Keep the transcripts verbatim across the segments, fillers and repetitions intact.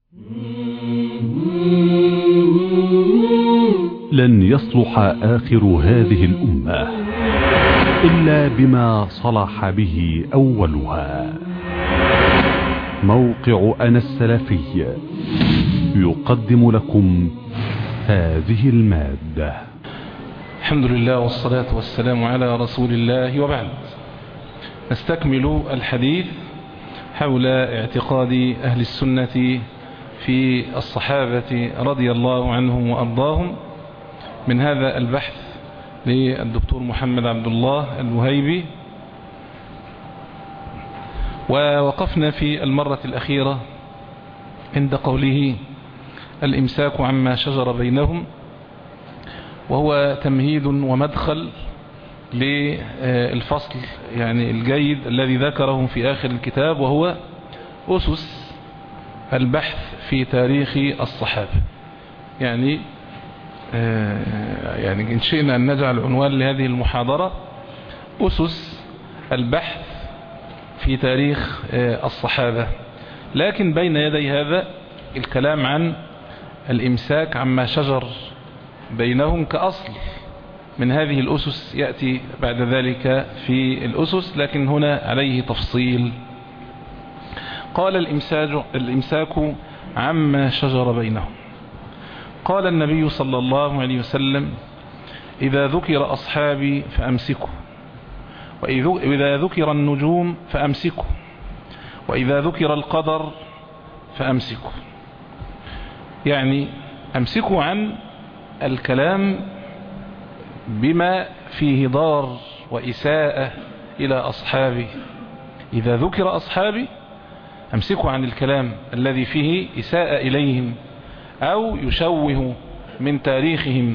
لن يصلح آخر هذه الأمة إلا بما صلح به أولها. موقع أنا السلفي يقدم لكم هذه المادة. الحمد لله والصلاة والسلام على رسول الله، وبعد. نستكمل الحديث حول اعتقاد أهل السنة في الصحابة رضي الله عنهم وأرضاهم من هذا البحث للدكتور محمد عبد الله الوهيبي. ووقفنا في المرة الأخيرة عند قوله الإمساك عما شجر بينهم، وهو تمهيد ومدخل للفصل يعني الجيد الذي ذكره في آخر الكتاب، وهو أسس البحث في تاريخ الصحابة. يعني يعني إن شئنا أن نجعل عنوان لهذه المحاضرة أسس البحث في تاريخ الصحابة، لكن بين يدي هذا الكلام عن الإمساك عما شجر بينهم كأصل من هذه الأسس يأتي بعد ذلك في الأسس، لكن هنا عليه تفصيل. قال الإمساك, الإمساك عما شجر بينهم. قال النبي صلى الله عليه وسلم: إذا ذكر أصحابي فأمسكوا، وإذا ذكر النجوم فأمسكوا، وإذا ذكر القدر فأمسكوا. يعني أمسكوا عن الكلام بما فيه ضار وإساءة إلى أصحابي. إذا ذكر أصحابي أمسكوا عن الكلام الذي فيه إساءة إليهم أو يشوه من تاريخهم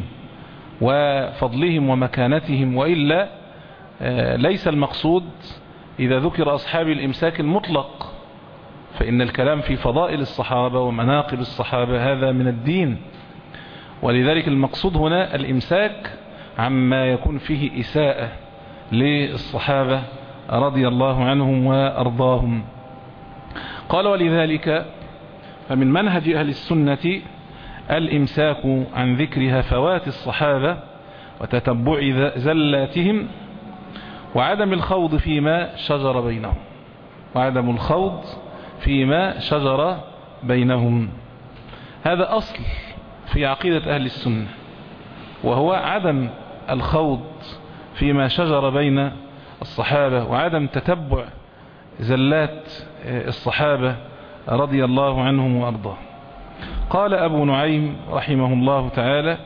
وفضلهم ومكانتهم، وإلا ليس المقصود إذا ذكر أصحابي الإمساك المطلق، فإن الكلام في فضائل الصحابة ومناقب الصحابة هذا من الدين، ولذلك المقصود هنا الإمساك عما يكون فيه إساءة للصحابة رضي الله عنهم وأرضاهم. قال: ولذلك فمن منهج أهل السنة الإمساك عن ذكر هفوات الصحابة وتتبع زلاتهم، وعدم الخوض فيما شجر بينهم وعدم الخوض فيما شجر بينهم. هذا أصل في عقيدة أهل السنة، وهو عدم الخوض فيما شجر بين الصحابة وعدم تتبع زلات الصحابة رضي الله عنهم وأرضاهم. قال أبو نعيم رحمه الله تعالى: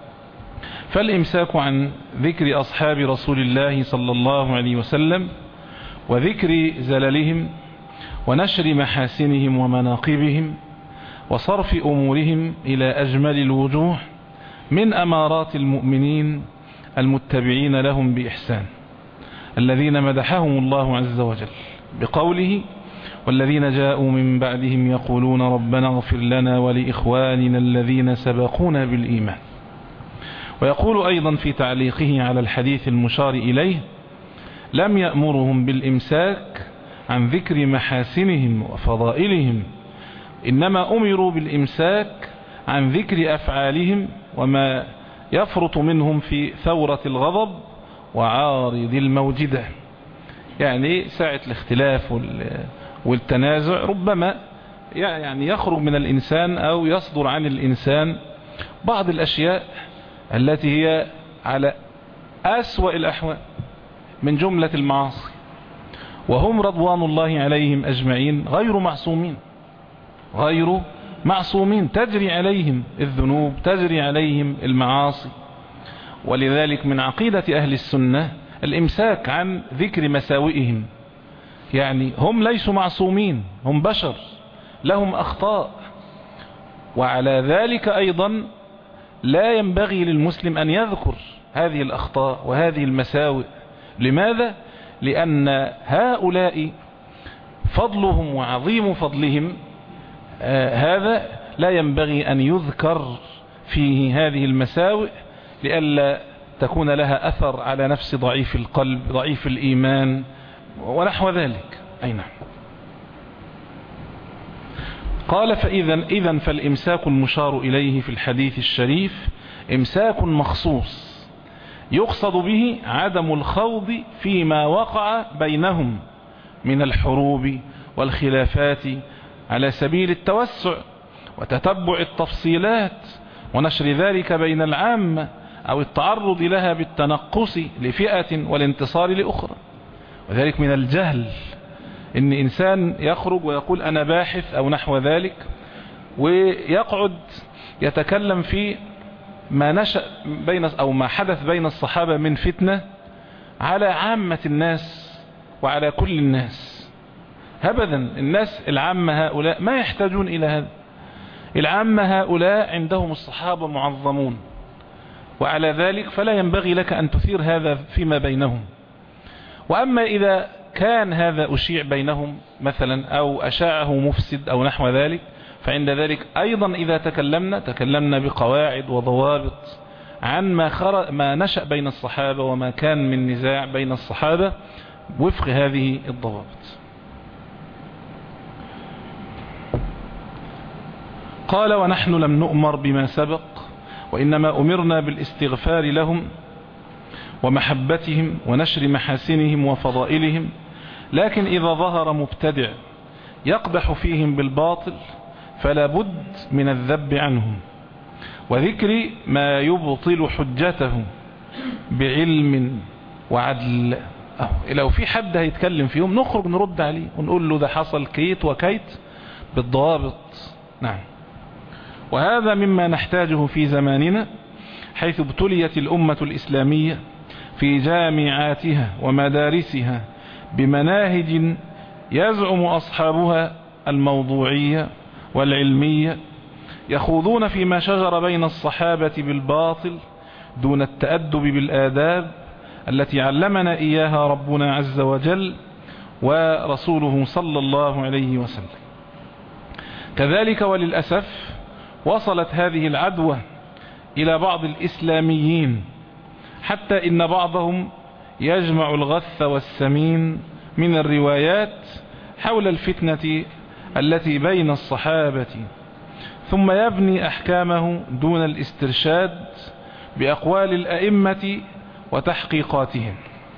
فالإمساك عن ذكر أصحاب رسول الله صلى الله عليه وسلم وذكر زللهم ونشر محاسنهم ومناقبهم وصرف أمورهم إلى أجمل الوجوه من أمارات المؤمنين المتبعين لهم بإحسان، الذين مدحهم الله عز وجل بقوله: والذين جاءوا من بعدهم يقولون ربنا اغفر لنا ولإخواننا الذين سبقونا بالإيمان. ويقول أيضا في تعليقه على الحديث المشار إليه: لم يأمرهم بالإمساك عن ذكر محاسنهم وفضائلهم، إنما أمروا بالإمساك عن ذكر أفعالهم وما يفرط منهم في ثورة الغضب وعارض الموجدة. يعني ساعة الاختلاف والتنازع ربما يعني يخرج من الإنسان أو يصدر عن الإنسان بعض الأشياء التي هي على أسوأ الأحوال من جملة المعاصي، وهم رضوان الله عليهم أجمعين غير معصومين غير معصومين تجري عليهم الذنوب، تجري عليهم المعاصي. ولذلك من عقيدة أهل السنة الإمساك عن ذكر مساوئهم. يعني هم ليسوا معصومين، هم بشر لهم أخطاء، وعلى ذلك أيضا لا ينبغي للمسلم أن يذكر هذه الأخطاء وهذه المساوئ. لماذا؟ لأن هؤلاء فضلهم وعظيم فضلهم آه هذا لا ينبغي أن يذكر فيه هذه المساوئ، لئلا تكون لها أثر على نفس ضعيف القلب ضعيف الإيمان ونحو ذلك. أي نعم. قال فإذا إذن فالإمساك المشار إليه في الحديث الشريف إمساك مخصوص يقصد به عدم الخوض فيما وقع بينهم من الحروب والخلافات على سبيل التوسع وتتبع التفصيلات ونشر ذلك بين العامة أو التعرض لها بالتنقص لفئة والانتصار لأخرى. وذلك من الجهل إن إنسان يخرج ويقول أنا باحث أو نحو ذلك ويقعد يتكلم في ما نشأ بين أو ما حدث بين الصحابة من فتنة على عامة الناس وعلى كل الناس. أبدا الناس العامة هؤلاء ما يحتاجون إلى هذا. العامة هؤلاء عندهم الصحابة معظمون، وعلى ذلك فلا ينبغي لك أن تثير هذا فيما بينهم. وأما إذا كان هذا أشيع بينهم مثلا أو أشاعه مفسد أو نحو ذلك، فعند ذلك أيضا إذا تكلمنا تكلمنا بقواعد وضوابط عن ما, خرج ما نشأ بين الصحابة وما كان من نزاع بين الصحابة وفق هذه الضوابط. قال ونحن لم نؤمر بما سبق، وإنما أمرنا بالاستغفار لهم ومحبتهم ونشر محاسنهم وفضائلهم، لكن إذا ظهر مبتدع يقدح فيهم بالباطل فلا بد من الذب عنهم وذكر ما يبطل حجته بعلم وعدل. لو في حد هيتكلم فيهم نخرج نرد عليه ونقول له ده حصل كيت وكيت بالضوابط. نعم. وهذا مما نحتاجه في زماننا، حيث ابتليت الأمة الإسلامية في جامعاتها ومدارسها بمناهج يزعم أصحابها الموضوعية والعلمية، يخوضون فيما شجر بين الصحابة بالباطل دون التأدب بالآداب التي علمنا إياها ربنا عز وجل ورسوله صلى الله عليه وسلم. كذلك وللأسف وصلت هذه العدوى إلى بعض الإسلاميين، حتى إن بعضهم يجمع الغث والسمين من الروايات حول الفتنة التي بين الصحابة، ثم يبني أحكامه دون الاسترشاد بأقوال الأئمة وتحقيقاتهم.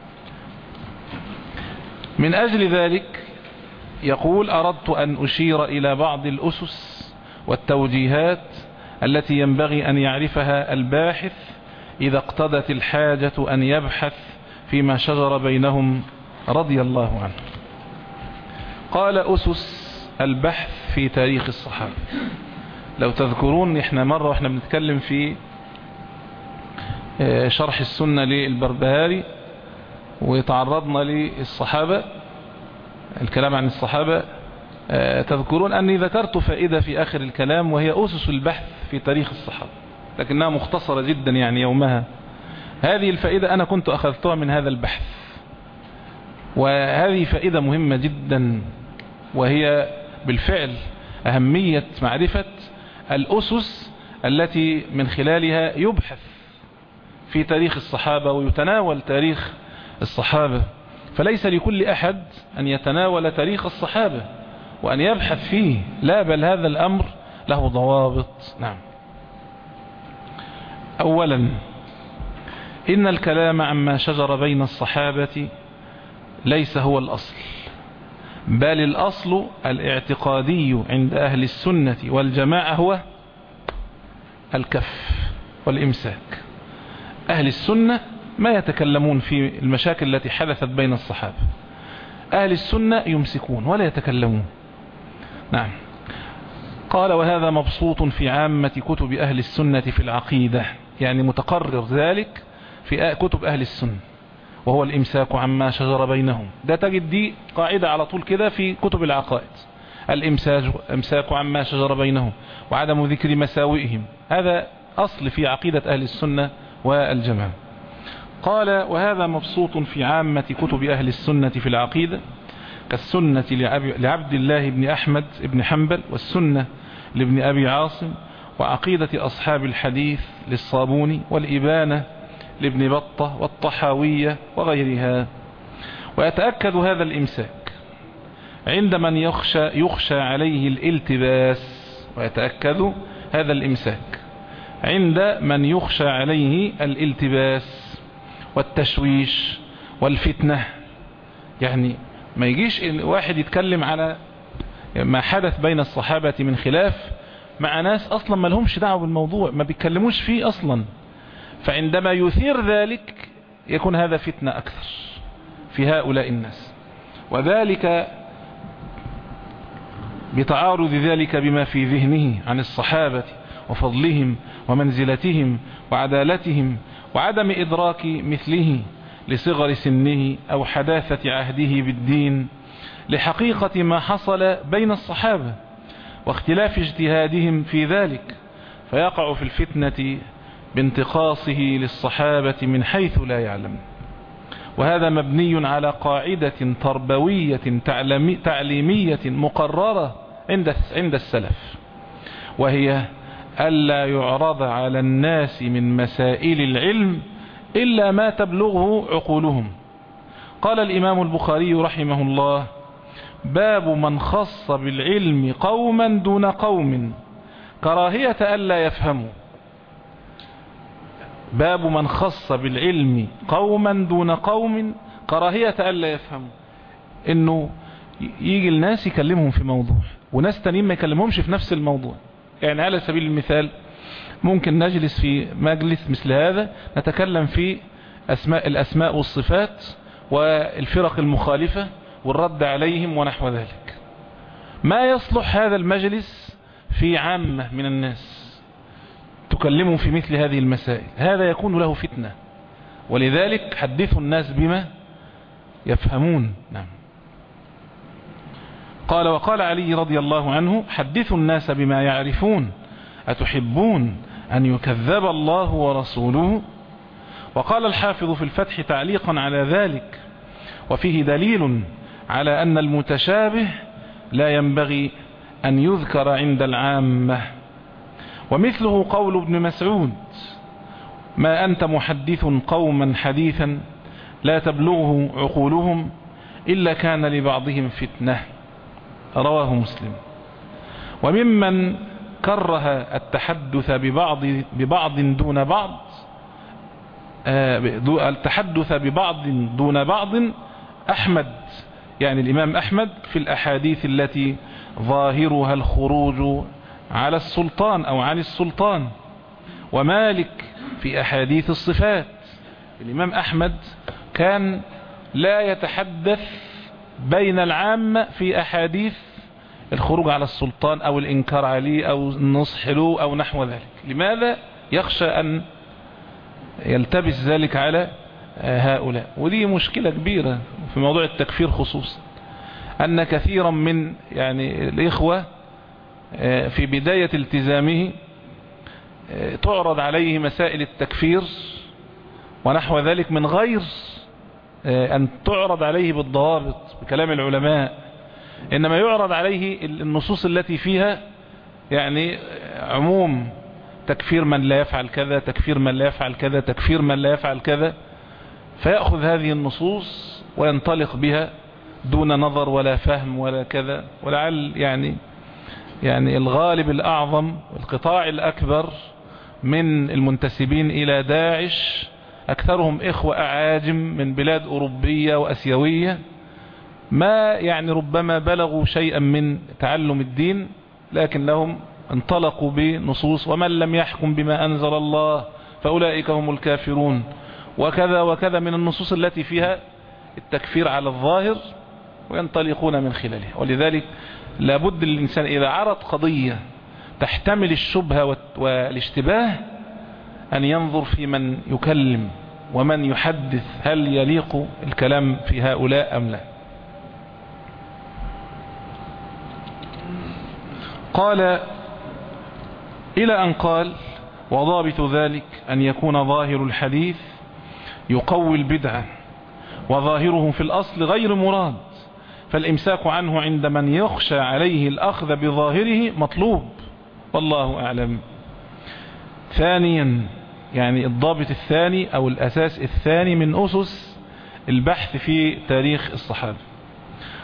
من أجل ذلك يقول أردت أن أشير إلى بعض الأسس والتوجيهات التي ينبغي أن يعرفها الباحث إذا اقتضت الحاجة أن يبحث فيما شجر بينهم رضي الله عنه. قال أسس البحث في تاريخ الصحابة. لو تذكرون احنا مرة واحنا بنتكلم في شرح السنة للبربهاري وتعرضنا للصحابة، الكلام عن الصحابة، تذكرون أني ذكرت فائدة في آخر الكلام وهي أسس البحث في تاريخ الصحابة، لكنها مختصرة جدا يعني يومها. هذه الفائدة أنا كنت أخذتها من هذا البحث، وهذه فائدة مهمة جدا، وهي بالفعل أهمية معرفة الأسس التي من خلالها يبحث في تاريخ الصحابة ويتناول تاريخ الصحابة. فليس لكل أحد أن يتناول تاريخ الصحابة وأن يبحث فيه، لا، بل هذا الأمر له ضوابط. نعم. أولا، إن الكلام عما شجر بين الصحابة ليس هو الأصل، بل الأصل الاعتقادي عند أهل السنة والجماعة هو الكف والإمساك. أهل السنة ما يتكلمون في المشاكل التي حدثت بين الصحابة، أهل السنة يمسكون ولا يتكلمون. نعم. قال وهذا مبسوط في عامة كتب أهل السنة في العقيدة، يعني متقرر ذلك في كتب أهل السنة، وهو الإمساك عما شجر بينهم. ده تجد دي قاعدة على طول كده في كتب العقائد، الإمساك عما شجر بينهم وعدم ذكر مساوئهم، هذا أصل في عقيدة أهل السنة والجماعة. قال وهذا مبسوط في عامة كتب أهل السنة في العقيدة، كالسنة لعبد الله بن أحمد بن حنبل، والسنة لابن أبي عاصم، وعقيدة أصحاب الحديث للصابوني، والإبانة لابن بطة، والطحاوية وغيرها. ويتأكد هذا الإمساك عند من يخشى, يخشى عليه الالتباس، ويتأكد هذا الإمساك عند من يخشى عليه الالتباس والتشويش والفتنة. يعني ما يجيش واحد يتكلم على ما حدث بين الصحابة من خلاف مع ناس أصلا ما لهمش دعوة بالموضوع، ما بيتكلموش فيه أصلا، فعندما يثير ذلك يكون هذا فتنة أكثر في هؤلاء الناس، وذلك بتعارض ذلك بما في ذهنه عن الصحابة وفضلهم ومنزلتهم وعدالتهم، وعدم إدراك مثله لصغر سنه أو حداثة عهده بالدين لحقيقة ما حصل بين الصحابة واختلاف اجتهادهم في ذلك، فيقع في الفتنة بانتقاصه للصحابة من حيث لا يعلم. وهذا مبني على قاعدة تربوية تعليمية مقررة عند عند السلف، وهي ألا يعرض على الناس من مسائل العلم إلا ما تبلغه عقولهم. قال الإمام البخاري رحمه الله: باب من خص بالعلم قوما دون قوم كراهية ألا يفهموا. باب من خص بالعلم قوما دون قوم كراهية ألا يفهموا، إنه يجي الناس يكلمهم في موضوع وناس تانيين ما يكلمهمش في نفس الموضوع. يعني على سبيل المثال ممكن نجلس في مجلس مثل هذا نتكلم في أسماء الأسماء والصفات والفرق المخالفة والرد عليهم ونحو ذلك. ما يصلح هذا المجلس في عامة من الناس تكلموا في مثل هذه المسائل، هذا يكون له فتنة. ولذلك حدثوا الناس بما يفهمون. نعم. قال: وقال علي رضي الله عنه: حدثوا الناس بما يعرفون أتحبون أن يكذب الله ورسوله. وقال الحافظ في الفتح تعليقا على ذلك: وفيه دليل على أن المتشابه لا ينبغي أن يذكر عند العامة. ومثله قول ابن مسعود: ما أنت محدث قوما حديثا لا تبلغه عقولهم إلا كان لبعضهم فتنة. رواه مسلم. وممن كره التحدث ببعض ببعض دون بعض التحدث ببعض دون بعض أحمد، يعني الإمام أحمد في الأحاديث التي ظاهرها الخروج على السلطان أو عن السلطان، ومالك في أحاديث الصفات. الإمام أحمد كان لا يتحدث بين العامة في أحاديث الخروج على السلطان أو الإنكار عليه أو النصح له أو نحو ذلك. لماذا؟ يخشى أن يلتبس ذلك على هؤلاء. ودي مشكلة كبيرة في موضوع التكفير خصوصا، أن كثيرا من يعني الإخوة في بداية التزامه تعرض عليه مسائل التكفير ونحو ذلك من غير أن تعرض عليه بالضوابط بكلام العلماء، إنما يعرض عليه النصوص التي فيها يعني عموم تكفير من لا يفعل كذا، تكفير من لا يفعل كذا، تكفير من لا يفعل كذا، فيأخذ هذه النصوص وينطلق بها دون نظر ولا فهم ولا كذا. ولعل يعني يعني الغالب الأعظم والقطاع الأكبر من المنتسبين إلى داعش أكثرهم إخوة أعاجم من بلاد أوروبية وأسيوية، ما يعني ربما بلغوا شيئا من تعلم الدين، لكنهم انطلقوا بنصوص: ومن لم يحكم بما أنزل الله فأولئك هم الكافرون، وكذا وكذا من النصوص التي فيها التكفير على الظاهر، وينطلقون من خلالها. ولذلك لابد للإنسان إذا عرض قضية تحتمل الشبهة والاشتباه أن ينظر في من يكلم ومن يحدث، هل يليق الكلام في هؤلاء أم لا. قال إلى أن قال: وضابط ذلك أن يكون ظاهر الحديث يقوي البدعة، وظاهره في الأصل غير مراد، فالإمساك عنه عند من يخشى عليه الأخذ بظاهره مطلوب، والله أعلم. ثانيا، يعني الضابط الثاني أو الأساس الثاني من أسس البحث في تاريخ الصحابة،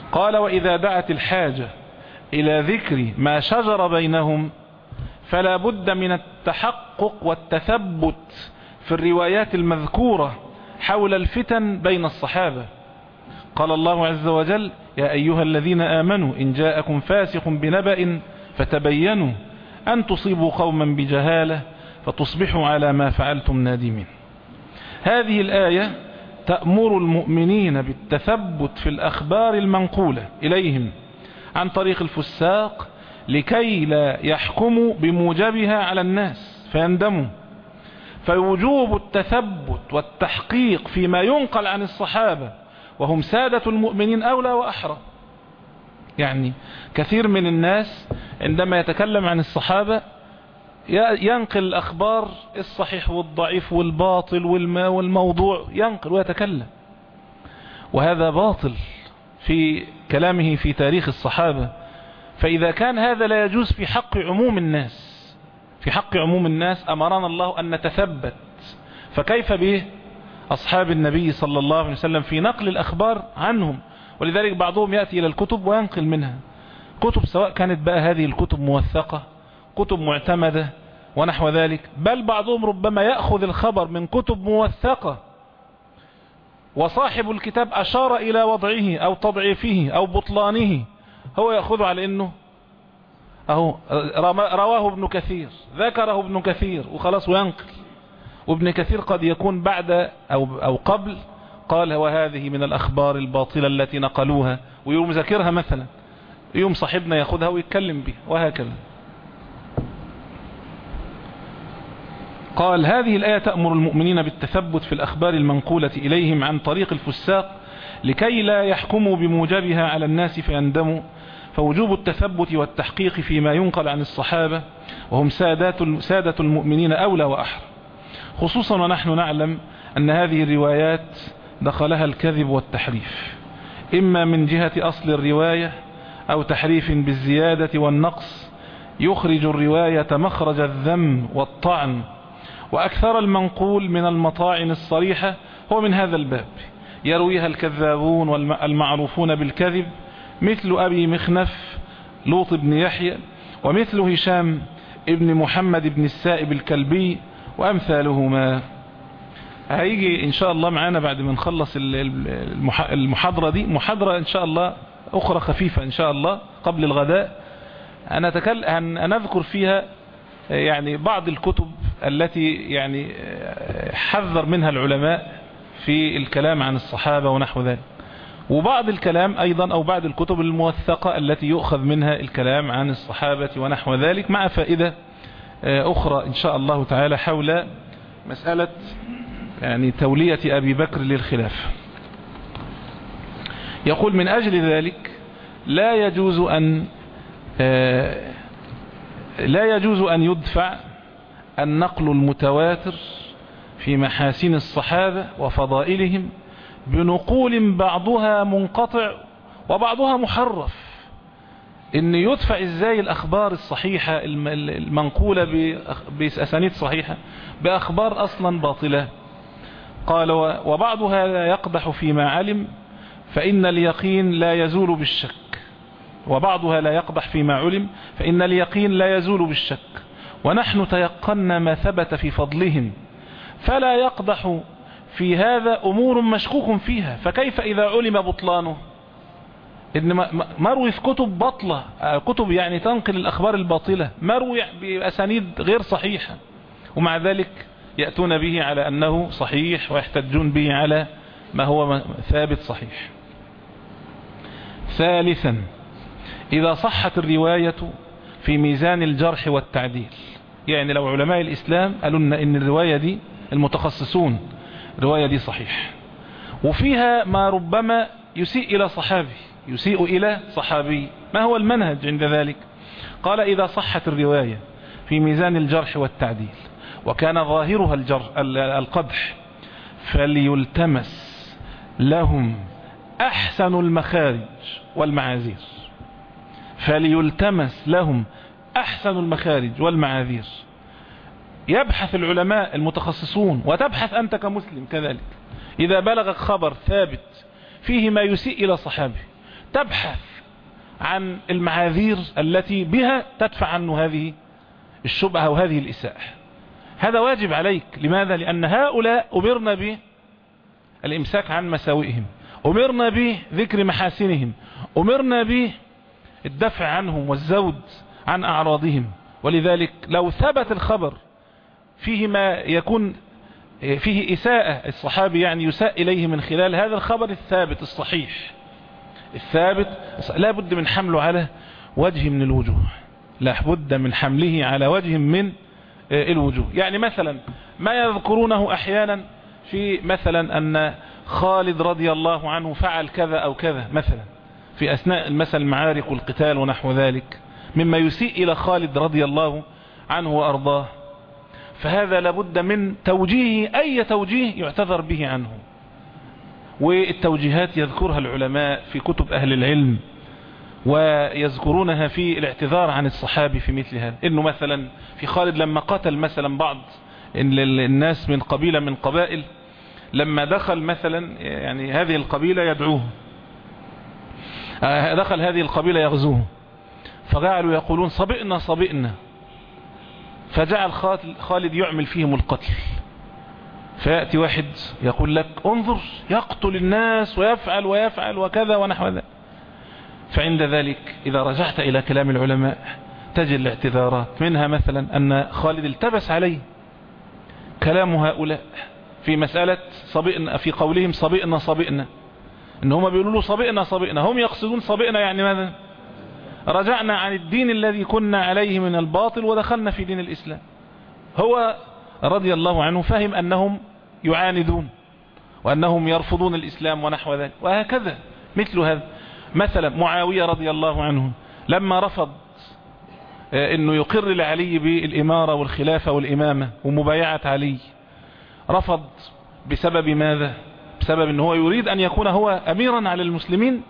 قال وإذا دعت الحاجة إلى ذكر ما شجر بينهم فلا بد من التحقق والتثبت في الروايات المذكورة حول الفتن بين الصحابة. قال الله عز وجل يا أيها الذين آمنوا إن جاءكم فاسق بنبأ فتبينوا أن تصيبوا قوما بجهالة فتصبحوا على ما فعلتم نادمين. هذه الآية تأمر المؤمنين بالتثبت في الأخبار المنقولة إليهم عن طريق الفساق لكي لا يحكموا بموجبها على الناس فيندموا. فوجوب التثبت والتحقيق فيما ينقل عن الصحابة وهم سادة المؤمنين أولى وأحرى. يعني كثير من الناس عندما يتكلم عن الصحابة ينقل الأخبار الصحيح والضعيف والباطل والموضوع ينقل ويتكلم، وهذا باطل في كلامه في تاريخ الصحابة. فإذا كان هذا لا يجوز في حق عموم الناس، في حق عموم الناس أمرنا الله أن نتثبت، فكيف به أصحاب النبي صلى الله عليه وسلم في نقل الأخبار عنهم؟ ولذلك بعضهم يأتي إلى الكتب وينقل منها كتب، سواء كانت بقى هذه الكتب موثقة كتب معتمدة ونحو ذلك، بل بعضهم ربما يأخذ الخبر من كتب موثقة وصاحب الكتاب أشار إلى وضعه أو تضعيفه أو بطلانه، هو يأخذ على أنه أهو رواه ابن كثير ذكره ابن كثير وخلاص وينقل. وابن كثير قد يكون بعد أو, أو قبل قال وهذه من الأخبار الباطلة التي نقلوها، ويوم ذكرها مثلا يوم صاحبنا يأخذها ويتكلم بها وهكذا. قال هذه الآية تأمر المؤمنين بالتثبت في الأخبار المنقولة إليهم عن طريق الفساق لكي لا يحكموا بموجبها على الناس فيندموا. فوجوب التثبت والتحقيق فيما ينقل عن الصحابة وهم سادات سادة المؤمنين أولى وأحرى، خصوصا ونحن نعلم أن هذه الروايات دخلها الكذب والتحريف، إما من جهة أصل الرواية أو تحريف بالزيادة والنقص يخرج الرواية مخرج الذم والطعن. وأكثر المنقول من المطاعن الصريحة هو من هذا الباب، يرويها الكذابون والمعروفون بالكذب مثل أبي مخنف لوط بن يحيى، ومثل هشام ابن محمد بن السائب الكلبي وأمثالهما. هيجي إن شاء الله معانا بعد ما نخلص المحاضرة دي محاضرة إن شاء الله أخرى خفيفة إن شاء الله قبل الغداء، أنا أتكلم أن أذكر فيها يعني بعض الكتب التي يعني حذر منها العلماء في الكلام عن الصحابة ونحو ذلك، وبعض الكلام أيضا أو بعض الكتب الموثقة التي يؤخذ منها الكلام عن الصحابة ونحو ذلك، مع فائدة أخرى إن شاء الله تعالى حول مسألة يعني تولية أبي بكر للخلافة. يقول من أجل ذلك لا يجوز أن لا يجوز أن يدفع النقل المتواتر في محاسن الصحابة وفضائلهم بنقول بعضها منقطع وبعضها محرف. إن يدفع إزاي الأخبار الصحيحة المنقولة بأسانيد صحيحة بأخبار أصلا باطلة؟ قال وبعضها لا يقدح فيما علم فإن اليقين لا يزول بالشك، وبعضها لا يقدح فيما علم فإن اليقين لا يزول بالشك، ونحن تيقنا ما ثبت في فضلهم فلا يقدح في هذا أمور مشكوك فيها، فكيف إذا علم بطلانه؟ إن مروي في كتب بطلة، كتب يعني تنقل الأخبار الباطلة، مروي بأسانيد غير صحيحة، ومع ذلك يأتون به على أنه صحيح ويحتجون به على ما هو ثابت صحيح. ثالثا إذا صحت الرواية في ميزان الجرح والتعديل، يعني لو علماء الإسلام قالوا لنا إن الرواية دي المتخصصون الرواية دي صحيح وفيها ما ربما يسيء إلى صحابي يسيء إلى صحابي، ما هو المنهج عند ذلك؟ قال إذا صحت الرواية في ميزان الجرح والتعديل وكان ظاهرها الجرح القدح فليلتمس لهم أحسن المخارج والمعاذير، فليلتمس لهم أحسن المخارج والمعاذير. يبحث العلماء المتخصصون وتبحث أنت كمسلم كذلك، إذا بلغك خبر ثابت فيه ما يسيء إلى صحابي تبحث عن المعاذير التي بها تدفع عنه هذه الشبهة وهذه الإساءة. هذا واجب عليك. لماذا؟ لأن هؤلاء أمرنا بالإمساك عن مساوئهم، أمرنا بذكر محاسنهم، أمرنا بالدفع عنهم والزود عن أعراضهم. ولذلك لو ثبت الخبر فيه ما يكون فيه إساءة، الصحابي يعني يساء إليه من خلال هذا الخبر الثابت الصحيح الثابت، لا بد من حمله على وجه من الوجوه، لا بد من حمله على وجه من الوجوه. يعني مثلا ما يذكرونه أحيانا في مثلا أن خالد رضي الله عنه فعل كذا أو كذا مثلا في أثناء مثلا المعارك والقتال ونحو ذلك، مما يسيء إلى خالد رضي الله عنه وأرضاه، فهذا لابد من توجيه، أي توجيه يعتذر به عنه. والتوجيهات يذكرها العلماء في كتب أهل العلم، ويذكرونها في الاعتذار عن الصحابي في مثل هذا. إنه مثلا في خالد لما قتل مثلا بعض الناس من قبيلة من قبائل، لما دخل مثلا يعني هذه القبيلة يدعوه، دخل هذه القبيلة يغزوه، فجعلوا يقولون صبئنا صبئنا، فجعل خالد يعمل فيهم القتل. فيأتي واحد يقول لك انظر يقتل الناس ويفعل ويفعل وكذا ونحو ذلك. فعند ذلك إذا رجعت إلى كلام العلماء تجد الاعتذارات، منها مثلا أن خالد التبس عليه كلام هؤلاء في مسألة صبئنا، في قولهم صبئنا صبئنا، إن هم بيقولوا له صبئنا صبئنا، هم يقصدون صبئنا يعني ماذا؟ رجعنا عن الدين الذي كنا عليه من الباطل ودخلنا في دين الإسلام. هو رضي الله عنه فهم أنهم يعاندون وأنهم يرفضون الإسلام ونحو ذلك، وهكذا مثل هذا. مثلا معاوية رضي الله عنه لما رفض أنه يقر لعلي بالإمارة والخلافة والإمامة ومبايعة علي، رفض بسبب ماذا؟ بسبب أنه هو يريد أن يكون هو أميرا على المسلمين،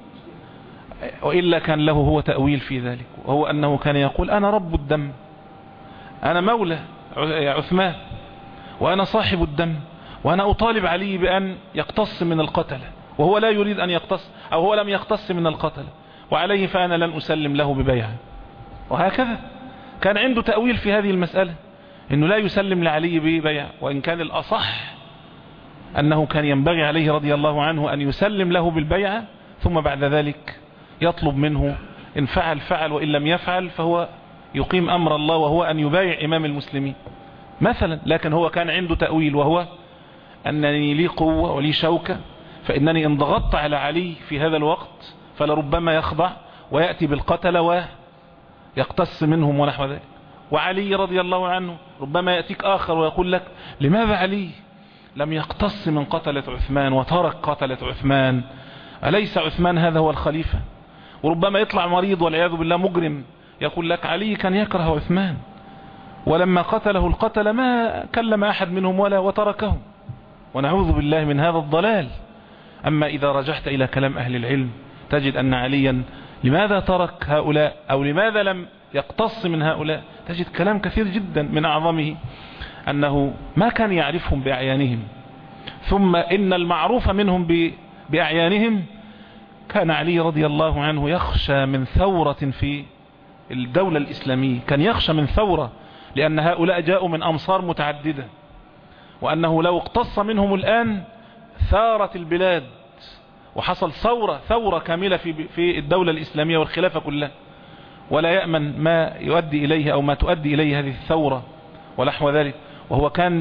وإلا كان له هو تأويل في ذلك، وهو أنه كان يقول أنا رب الدم، أنا مولى عثمان، وأنا صاحب الدم، وأنا أطالب علي بأن يقتص من القتل، وهو لا يريد أن يقتص، أو هو لم يقتص من القتل، وعليه فأنا لن أسلم له ببيعة. وهكذا كان عنده تأويل في هذه المسألة، أنه لا يسلم لعلي ببيعة، وإن كان الأصح أنه كان ينبغي عليه رضي الله عنه أن يسلم له بالبيعة، ثم بعد ذلك يطلب منه إن فعل فعل، وإن لم يفعل فهو يقيم أمر الله، وهو أن يبايع إمام المسلمين مثلا. لكن هو كان عنده تأويل، وهو أنني لي قوة ولي شوكة، فإنني إن ضغطت على علي في هذا الوقت فلربما يخضع ويأتي بالقتل ويقتص منهم ونحو ذلك. وعلي رضي الله عنه ربما يأتيك آخر ويقول لك لماذا علي لم يقتص من قتلة عثمان وترك قتلة عثمان؟ أليس عثمان هذا هو الخليفة؟ وربما يطلع مريض والعياذ بالله مجرم يقول لك علي كان يكره عثمان، ولما قتله القتل ما كلم أحد منهم ولا وتركه، ونعوذ بالله من هذا الضلال. أما إذا رجعت إلى كلام أهل العلم تجد أن عليا لماذا ترك هؤلاء، أو لماذا لم يقتص من هؤلاء، تجد كلام كثير جدا، من أعظمه أنه ما كان يعرفهم بأعيانهم، ثم إن المعروف منهم بأعيانهم كان علي رضي الله عنه يخشى من ثورة في الدولة الإسلامية، كان يخشى من ثورة، لأن هؤلاء جاءوا من أمصار متعددة، وأنه لو اقتص منهم الآن ثارت البلاد وحصل ثورة ثورة كاملة في في الدولة الإسلامية والخلافة كلها، ولا يأمن ما يؤدي إليه أو ما تؤدي إليه هذه الثورة ونحو ذلك. وهو كان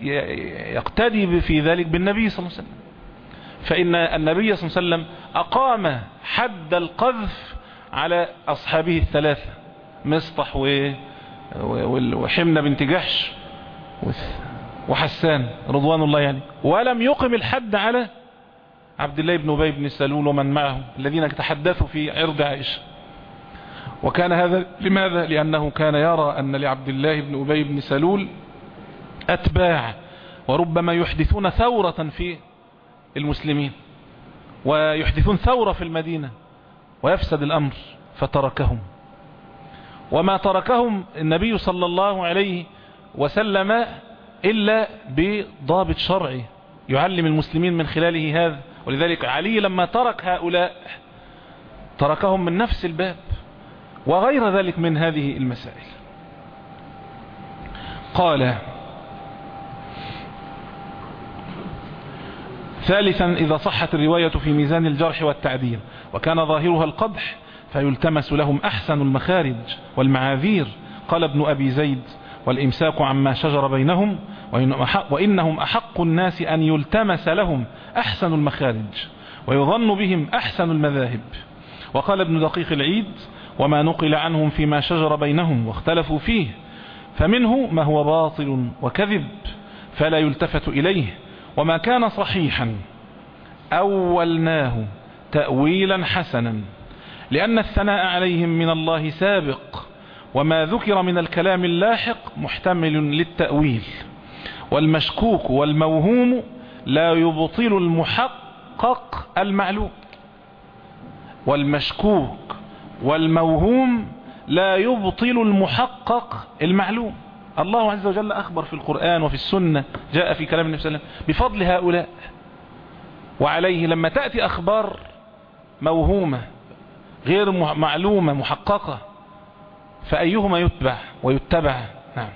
يقتدي في ذلك بالنبي صلى الله عليه وسلم، فإن النبي صلى الله عليه وسلم أقام حد القذف على أصحابه الثلاثة، مصطح وحمنة بنت جحش وحسان رضوان الله يعني، ولم يقم الحد على عبد الله بن أبي بن سلول ومن معه الذين تحدثوا في عرض عائشة. وكان هذا لماذا؟ لأنه كان يرى أن لعبد الله بن أبي بن سلول أتباع، وربما يحدثون ثورة في المسلمين ويحدثون ثورة في المدينة ويفسد الأمر، فتركهم. وما تركهم النبي صلى الله عليه وسلم إلا بضابط شرعي يعلم المسلمين من خلاله هذا. ولذلك علي لما ترك هؤلاء تركهم من نفس الباب وغير ذلك من هذه المسائل. قال ثالثا إذا صحت الرواية في ميزان الجرح والتعديل وكان ظاهرها القدح فيلتمس لهم أحسن المخارج والمعاذير. قال ابن أبي زيد والإمساك عما شجر بينهم وإنهم أحق الناس أن يلتمس لهم أحسن المخارج ويظن بهم أحسن المذاهب. وقال ابن دقيق العيد وما نقل عنهم فيما شجر بينهم واختلفوا فيه فمنه ما هو باطل وكذب فلا يلتفت إليه، وما كان صحيحا أولناه تأويلا حسنا لأن الثناء عليهم من الله سابق، وما ذكر من الكلام اللاحق محتمل للتأويل. والمشكوك والموهوم لا يبطل المحقق المعلوم. والمشكوك والموهوم لا يبطل المحقق المعلوم. الله عز وجل أخبر في القرآن وفي السنة، جاء في كلام النبي صلى الله عليه وسلم بفضل هؤلاء. وعليه لما تأتي أخبار موهومة غير معلومة محققة فأيهما يتبع ويتبع؟ نعم.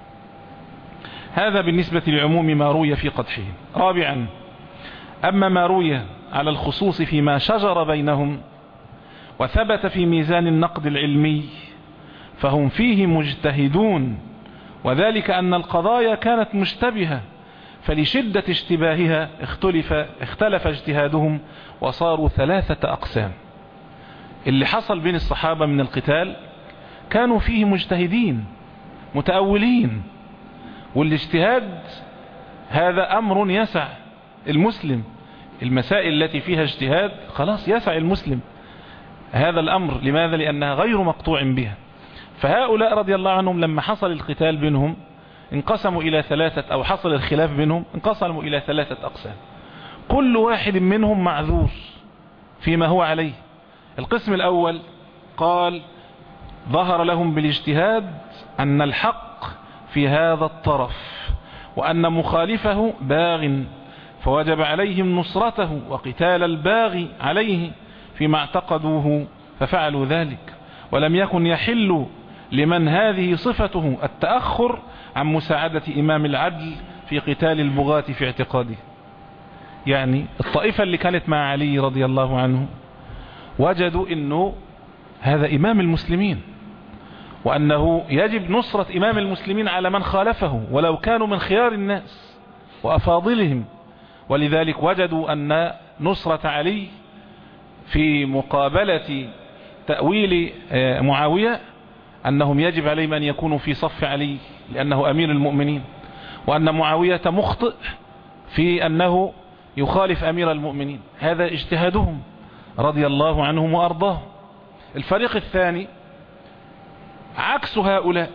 هذا بالنسبة لعموم ما روي في قدحه. رابعا أما ما روي على الخصوص فيما شجر بينهم وثبت في ميزان النقد العلمي فهم فيه مجتهدون، وذلك أن القضايا كانت مشتبهة فلشدة اشتباهها اختلف, اختلف اجتهادهم وصاروا ثلاثة أقسام. اللي حصل بين الصحابة من القتال كانوا فيه مجتهدين متأولين، والاجتهاد هذا أمر يسع المسلم. المسائل التي فيها اجتهاد خلاص يسع المسلم هذا الأمر. لماذا؟ لأنها غير مقطوع بها. فهؤلاء رضي الله عنهم لما حصل القتال بينهم انقسموا إلى ثلاثة، أو حصل الخلاف بينهم انقسموا إلى ثلاثة أقسام، كل واحد منهم معذور فيما هو عليه. القسم الأول قال ظهر لهم بالاجتهاد أن الحق في هذا الطرف وأن مخالفه باغ، فوجب عليهم نصرته وقتال الباغي عليه فيما اعتقدوه ففعلوا ذلك، ولم يكن يحل لمن هذه صفته التأخر عن مساعدة إمام العدل في قتال البغاة في اعتقاده. يعني الطائفة اللي كانت مع علي رضي الله عنه وجدوا أنه هذا إمام المسلمين وأنه يجب نصرة إمام المسلمين على من خالفه ولو كانوا من خيار الناس وأفاضلهم، ولذلك وجدوا أن نصرة علي في مقابلة تأويل معاوية أنهم يجب عليهم أن يكونوا في صف علي لأنه أمير المؤمنين، وأن معاوية مخطئ في أنه يخالف أمير المؤمنين. هذا اجتهادهم رضي الله عنهم وأرضاهم. الفريق الثاني عكس هؤلاء،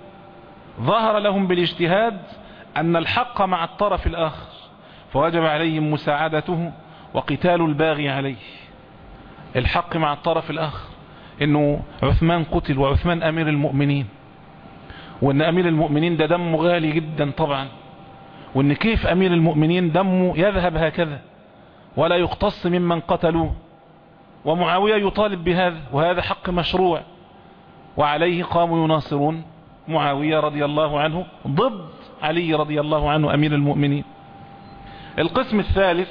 ظهر لهم بالاجتهاد أن الحق مع الطرف الآخر فوجب عليهم مساعدته وقتال الباغي عليه. الحق مع الطرف الآخر إنه عثمان قتل وعثمان أمير المؤمنين، وإن أمير المؤمنين ده دمه غالي جدا طبعا، وإن كيف أمير المؤمنين دمه يذهب هكذا ولا يقتص ممن قتلوه، ومعاوية يطالب بهذا وهذا حق مشروع، وعليه قاموا يناصرون معاوية رضي الله عنه ضد علي رضي الله عنه أمير المؤمنين. القسم الثالث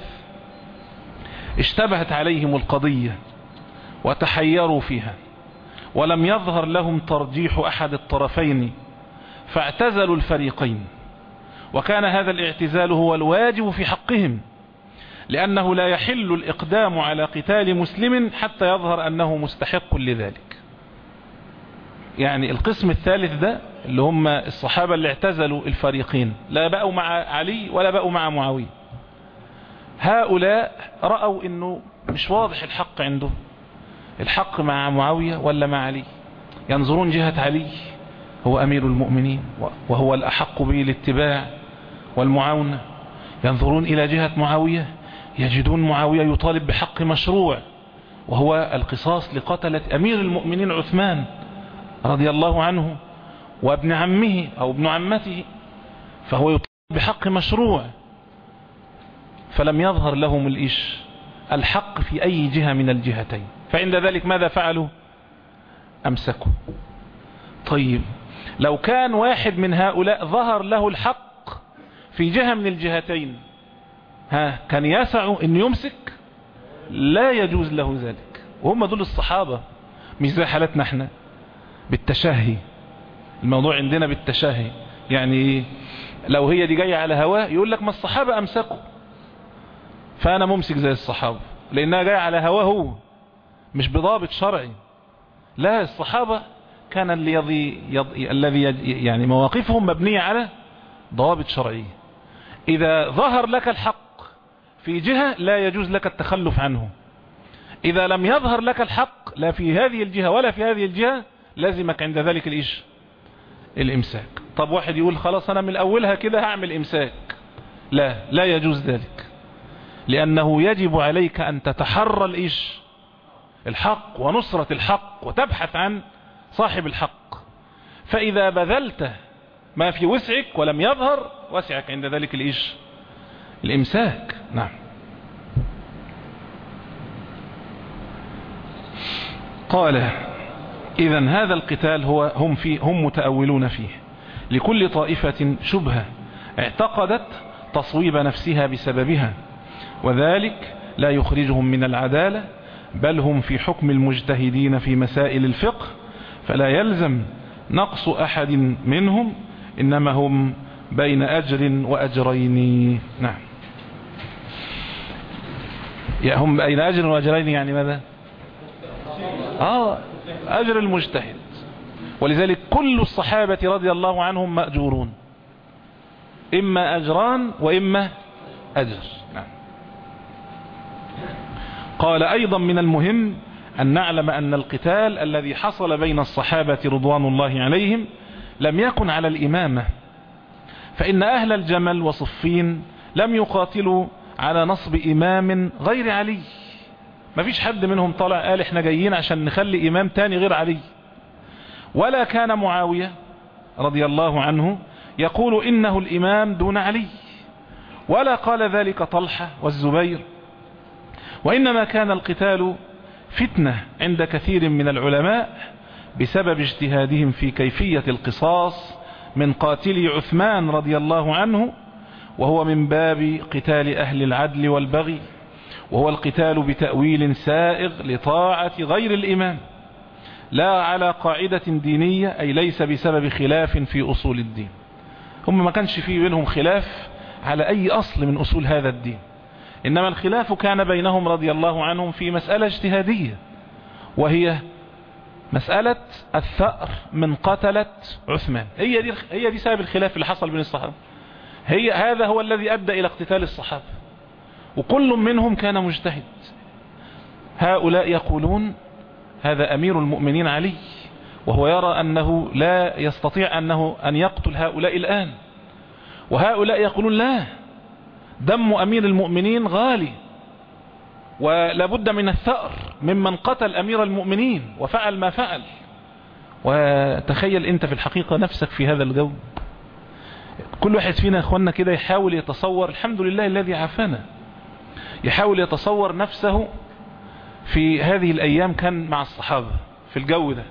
اشتبهت عليهم القضية وتحيروا فيها ولم يظهر لهم ترجيح أحد الطرفين فاعتزلوا الفريقين، وكان هذا الاعتزال هو الواجب في حقهم لأنه لا يحل الإقدام على قتال مسلم حتى يظهر أنه مستحق لذلك. يعني القسم الثالث ده اللي هم الصحابة اللي اعتزلوا الفريقين، لا بقوا مع علي ولا بقوا مع معاوية. هؤلاء رأوا انه مش واضح الحق عنده، الحق مع معاوية ولا مع علي. ينظرون جهة علي هو أمير المؤمنين وهو الأحق به الاتباع والمعاونة، ينظرون إلى جهة معاوية يجدون معاوية يطالب بحق مشروع وهو القصاص لقتلة أمير المؤمنين عثمان رضي الله عنه وابن عمه أو ابن عمته، فهو يطالب بحق مشروع. فلم يظهر لهم الإيش الحق في أي جهة من الجهتين، فعند ذلك ماذا فعلوا؟ أمسكوا. طيب لو كان واحد من هؤلاء ظهر له الحق في جهة من الجهتين، ها كان يسع أن يمسك؟ لا يجوز له ذلك. وهم دول الصحابة، مش زي حالتنا احنا بالتشهي. الموضوع عندنا بالتشهي، يعني لو هي دي جاية على هواه يقول لك ما الصحابة أمسكوا فأنا ممسك زي الصحابة، لأنها جاية على هواه هو، مش بضابط شرعي. لا، الصحابة كان الذي الذي يعني مواقفهم مبنية على ضوابط شرعية. إذا ظهر لك الحق في جهة لا يجوز لك التخلف عنه، إذا لم يظهر لك الحق لا في هذه الجهة ولا في هذه الجهة لازمك عند ذلك الإيش؟ الإمساك. طب واحد يقول خلاص أنا من أولها كده هعمل إمساك، لا لا يجوز ذلك، لأنه يجب عليك أن تتحرى الإيش؟ الحق ونصرة الحق، وتبحث عن صاحب الحق. فإذا بذلت ما في وسعك ولم يظهر، وسعك عند ذلك الإيش؟ الإمساك. نعم. قال إذن هذا القتال هو هم فيه هم متأولون فيه، لكل طائفة شبهة اعتقدت تصويب نفسها بسببها، وذلك لا يخرجهم من العدالة، بل هم في حكم المجتهدين في مسائل الفقه، فلا يلزم نقص أحد منهم، إنما هم بين أجر وأجرين. نعم. يعني هم بين أجر وأجرين يعني ماذا؟ آه أجر المجتهد. ولذلك كل الصحابة رضي الله عنهم مأجورون، إما أجران وإما أجر. نعم. قال أيضا من المهم أن نعلم أن القتال الذي حصل بين الصحابة رضوان الله عليهم لم يكن على الإمامة، فإن أهل الجمل وصفين لم يقاتلوا على نصب إمام غير علي. ما فيش حد منهم طلع قال احنا جايين عشان نخلي إمام تاني غير علي. ولا كان معاوية رضي الله عنه يقول إنه الإمام دون علي، ولا قال ذلك طلحة والزبير. وإنما كان القتال فتنة عند كثير من العلماء بسبب اجتهادهم في كيفية القصاص من قاتل عثمان رضي الله عنه، وهو من باب قتال أهل العدل والبغي، وهو القتال بتأويل سائغ لطاعة غير الإمام، لا على قاعدة دينية، أي ليس بسبب خلاف في أصول الدين. هم ما كانش في بينهم خلاف على أي أصل من أصول هذا الدين، إنما الخلاف كان بينهم رضي الله عنهم في مسألة اجتهادية، وهي مسألة الثأر من قتلة عثمان. هي دي هي دي سبب الخلاف اللي حصل بين الصحابة، هي هذا هو الذي أدى إلى اقتتال الصحابة، وكل منهم كان مجتهد. هؤلاء يقولون هذا أمير المؤمنين علي، وهو يرى أنه لا يستطيع أنه أن يقتل هؤلاء الآن، وهؤلاء يقولون لا، دم أمير المؤمنين غالي، ولابد من الثأر ممن قتل أمير المؤمنين وفعل ما فعل. وتخيل أنت في الحقيقة نفسك في هذا الجو. كل واحد فينا أخواننا كده يحاول يتصور، الحمد لله الذي عافانا، يحاول يتصور نفسه في هذه الأيام كان مع الصحابة في الجو ده،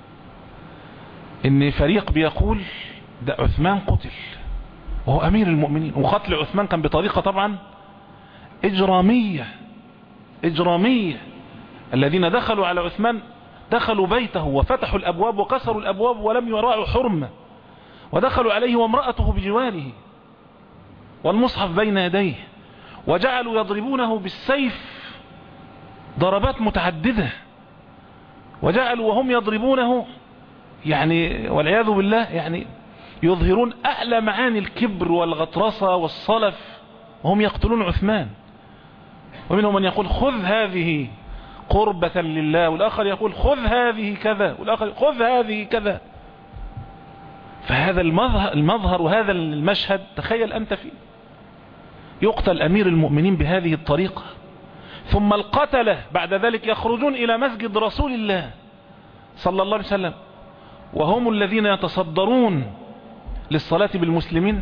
إن فريق بيقول ده عثمان قتل وهو أمير المؤمنين، وقتل عثمان كان بطريقة طبعا إجرامية إجرامية. الذين دخلوا على عثمان دخلوا بيته وفتحوا الأبواب وكسروا الأبواب ولم يراعوا حرمة، ودخلوا عليه وامرأته بجواره والمصحف بين يديه، وجعلوا يضربونه بالسيف ضربات متعددة، وجعلوا وهم يضربونه يعني والعياذ بالله يعني يظهرون أعلى معاني الكبر والغطرسة والصلف وهم يقتلون عثمان. ومنهم من يقول خذ هذه قربة لله، والآخر يقول خذ هذه كذا، والآخر خذ هذه كذا. فهذا المظهر, المظهر وهذا المشهد تخيل أنت فيه، يقتل أمير المؤمنين بهذه الطريقة، ثم القتلة بعد ذلك يخرجون إلى مسجد رسول الله صلى الله عليه وسلم، وهم الذين يتصدرون للصلاة بالمسلمين.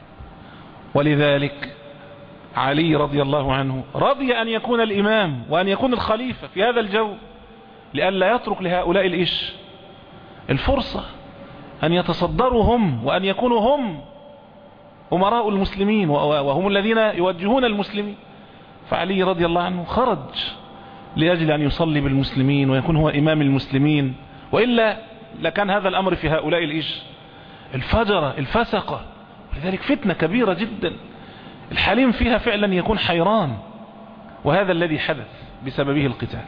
ولذلك علي رضي الله عنه رضي أن يكون الإمام وأن يكون الخليفة في هذا الجو، لئلا يترك لهؤلاء الإيش الفرصة أن يتصدروا هم وأن يكونوا هم أمراء المسلمين وهم الذين يوجهون المسلمين. فعلي رضي الله عنه خرج لأجل أن يصلي بالمسلمين ويكون هو إمام المسلمين، وإلا لكان هذا الأمر في هؤلاء الإيش الفجرة الفسقة. ولذلك فتنة كبيرة جدا الحليم فيها فعلا يكون حيران، وهذا الذي حدث بسببه القتال.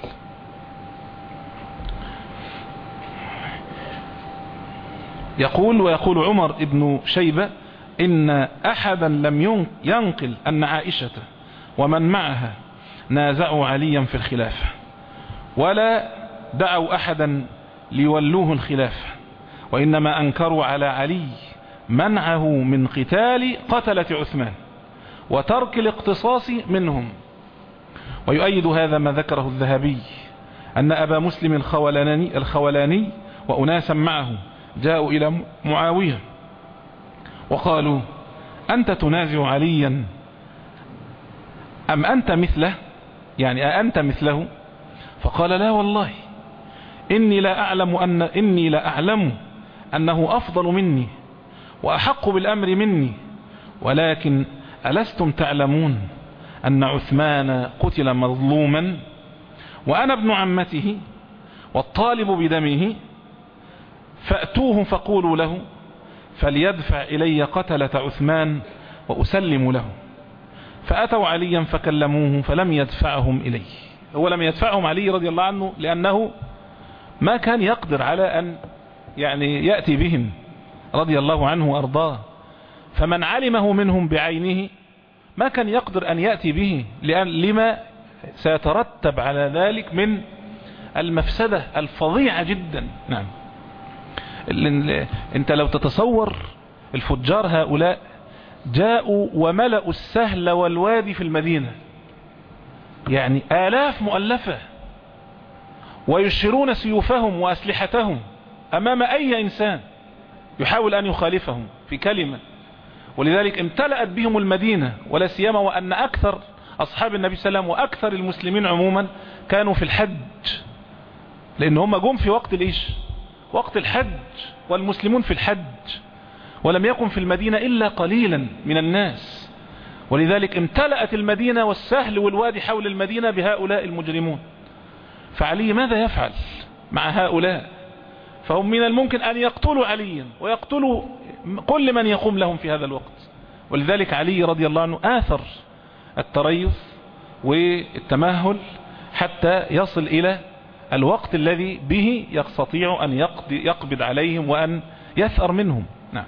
يقول ويقول عمر ابن شيبة إن أحدا لم ينقل أن عائشة ومن معها نازعوا عليا في الخلافة ولا دعوا أحدا ليولوه الخلافة، وإنما أنكروا على علي منعه من قتال قتلة عثمان وترك الاقتصاص منهم. ويؤيد هذا ما ذكره الذهبي أن أبا مسلم الخولاني, الخولاني وأناسا معه جاءوا إلى معاوية وقالوا أنت تنازع عليا أم أنت مثله، يعني أنت مثله؟ فقال لا والله إني لا أعلم أن إني لا أعلم أنه أفضل مني وأحق بالأمر مني، ولكن ألستم تعلمون أن عثمان قتل مظلوما وأنا ابن عمته والطالب بدمه، فأتوه فقولوا له فليدفع إلي قتلة عثمان وأسلم له. فأتوا عليا فكلموه فلم يدفعهم إليه. هو لم يدفعهم علي رضي الله عنه لأنه ما كان يقدر على أن يعني يأتي بهم رضي الله عنه وأرضاه، فمن علمه منهم بعينه ما كان يقدر أن يأتي به لأن لما سيترتب على ذلك من المفسدة الفظيعة جدا. نعم، انت لو تتصور الفجار هؤلاء جاءوا وملأوا السهل والوادي في المدينة، يعني آلاف مؤلفة، ويشيرون سيوفهم وأسلحتهم أمام أي إنسان يحاول أن يخالفهم في كلمة. ولذلك امتلأت بهم المدينة، ولا سيما وأن أكثر أصحاب النبي صلى الله عليه وسلم وأكثر المسلمين عموما كانوا في الحج، لأن هم جم في وقت الإيش وقت الحج، والمسلمون في الحج، ولم يكن في المدينة إلا قليلا من الناس. ولذلك امتلأت المدينة والسهل والوادي حول المدينة بهؤلاء المجرمون. فعلي ماذا يفعل مع هؤلاء؟ فهم من الممكن أن يقتلوا عليا ويقتلوا كل من يقوم لهم في هذا الوقت. ولذلك علي رضي الله عنه آثر التريث والتمهل حتى يصل إلى الوقت الذي به يستطيع أن يقبض عليهم وأن يثأر منهم. نعم.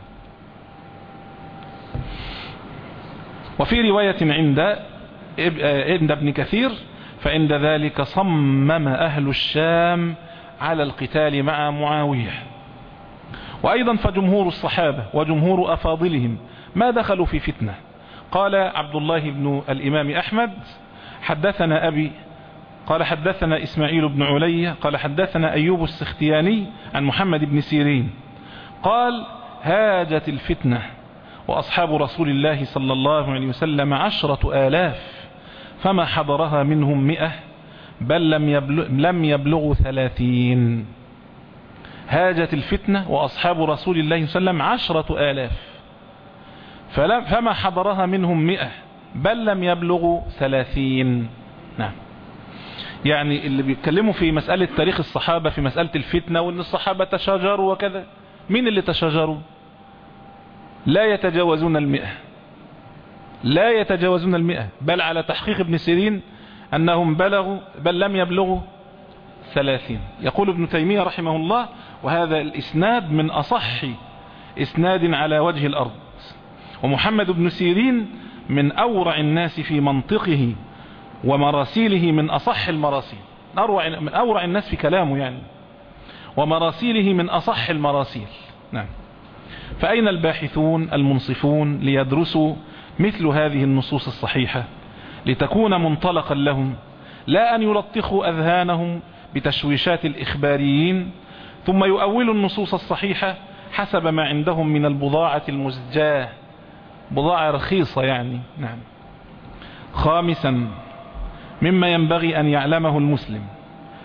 وفي رواية عند عند ابن كثير فعند ذلك صمم أهل الشام على القتال مع معاوية. وأيضا فجمهور الصحابة وجمهور أفاضلهم ما دخلوا في فتنة. قال عبد الله بن الإمام أحمد حدثنا أبي قال حدثنا إسماعيل بن علي قال حدثنا أيوب السختياني عن محمد بن سيرين قال هاجت الفتنة وأصحاب رسول الله صلى الله عليه وسلم عشرة آلاف فما حضرها منهم مئة بل لم يبلغ لم يبلغوا ثلاثين. هاجت الفتنة وأصحاب رسول الله صلى الله عليه وسلم عشرة آلاف فما حضرها منهم مئة بل لم يبلغوا ثلاثين. نعم، يعني اللي بيتكلموا في مسألة تاريخ الصحابة في مسألة الفتنة وأن الصحابة تشاجروا وكذا، مين اللي تشاجروا؟ لا يتجاوزون المئة لا يتجاوزون المئة بل على تحقيق ابن سيرين أنهم بلغوا بل لم يبلغوا ثلاثين. يقول ابن تيمية رحمه الله وهذا الإسناد من أصح إسناد على وجه الأرض، ومحمد بن سيرين من أورع الناس في منطقه ومراسيله من أصح المراسيل، أروع من أورع الناس في كلامه يعني، ومراسيله من أصح المراسيل. نعم. فأين الباحثون المنصفون ليدرسوا مثل هذه النصوص الصحيحة لتكون منطلقا لهم، لا أن يلطخوا أذهانهم بتشويشات الإخباريين ثم يؤولوا النصوص الصحيحة حسب ما عندهم من البضاعة المزجاة، بضاعة رخيصة يعني. نعم. خامسا مما ينبغي أن يعلمه المسلم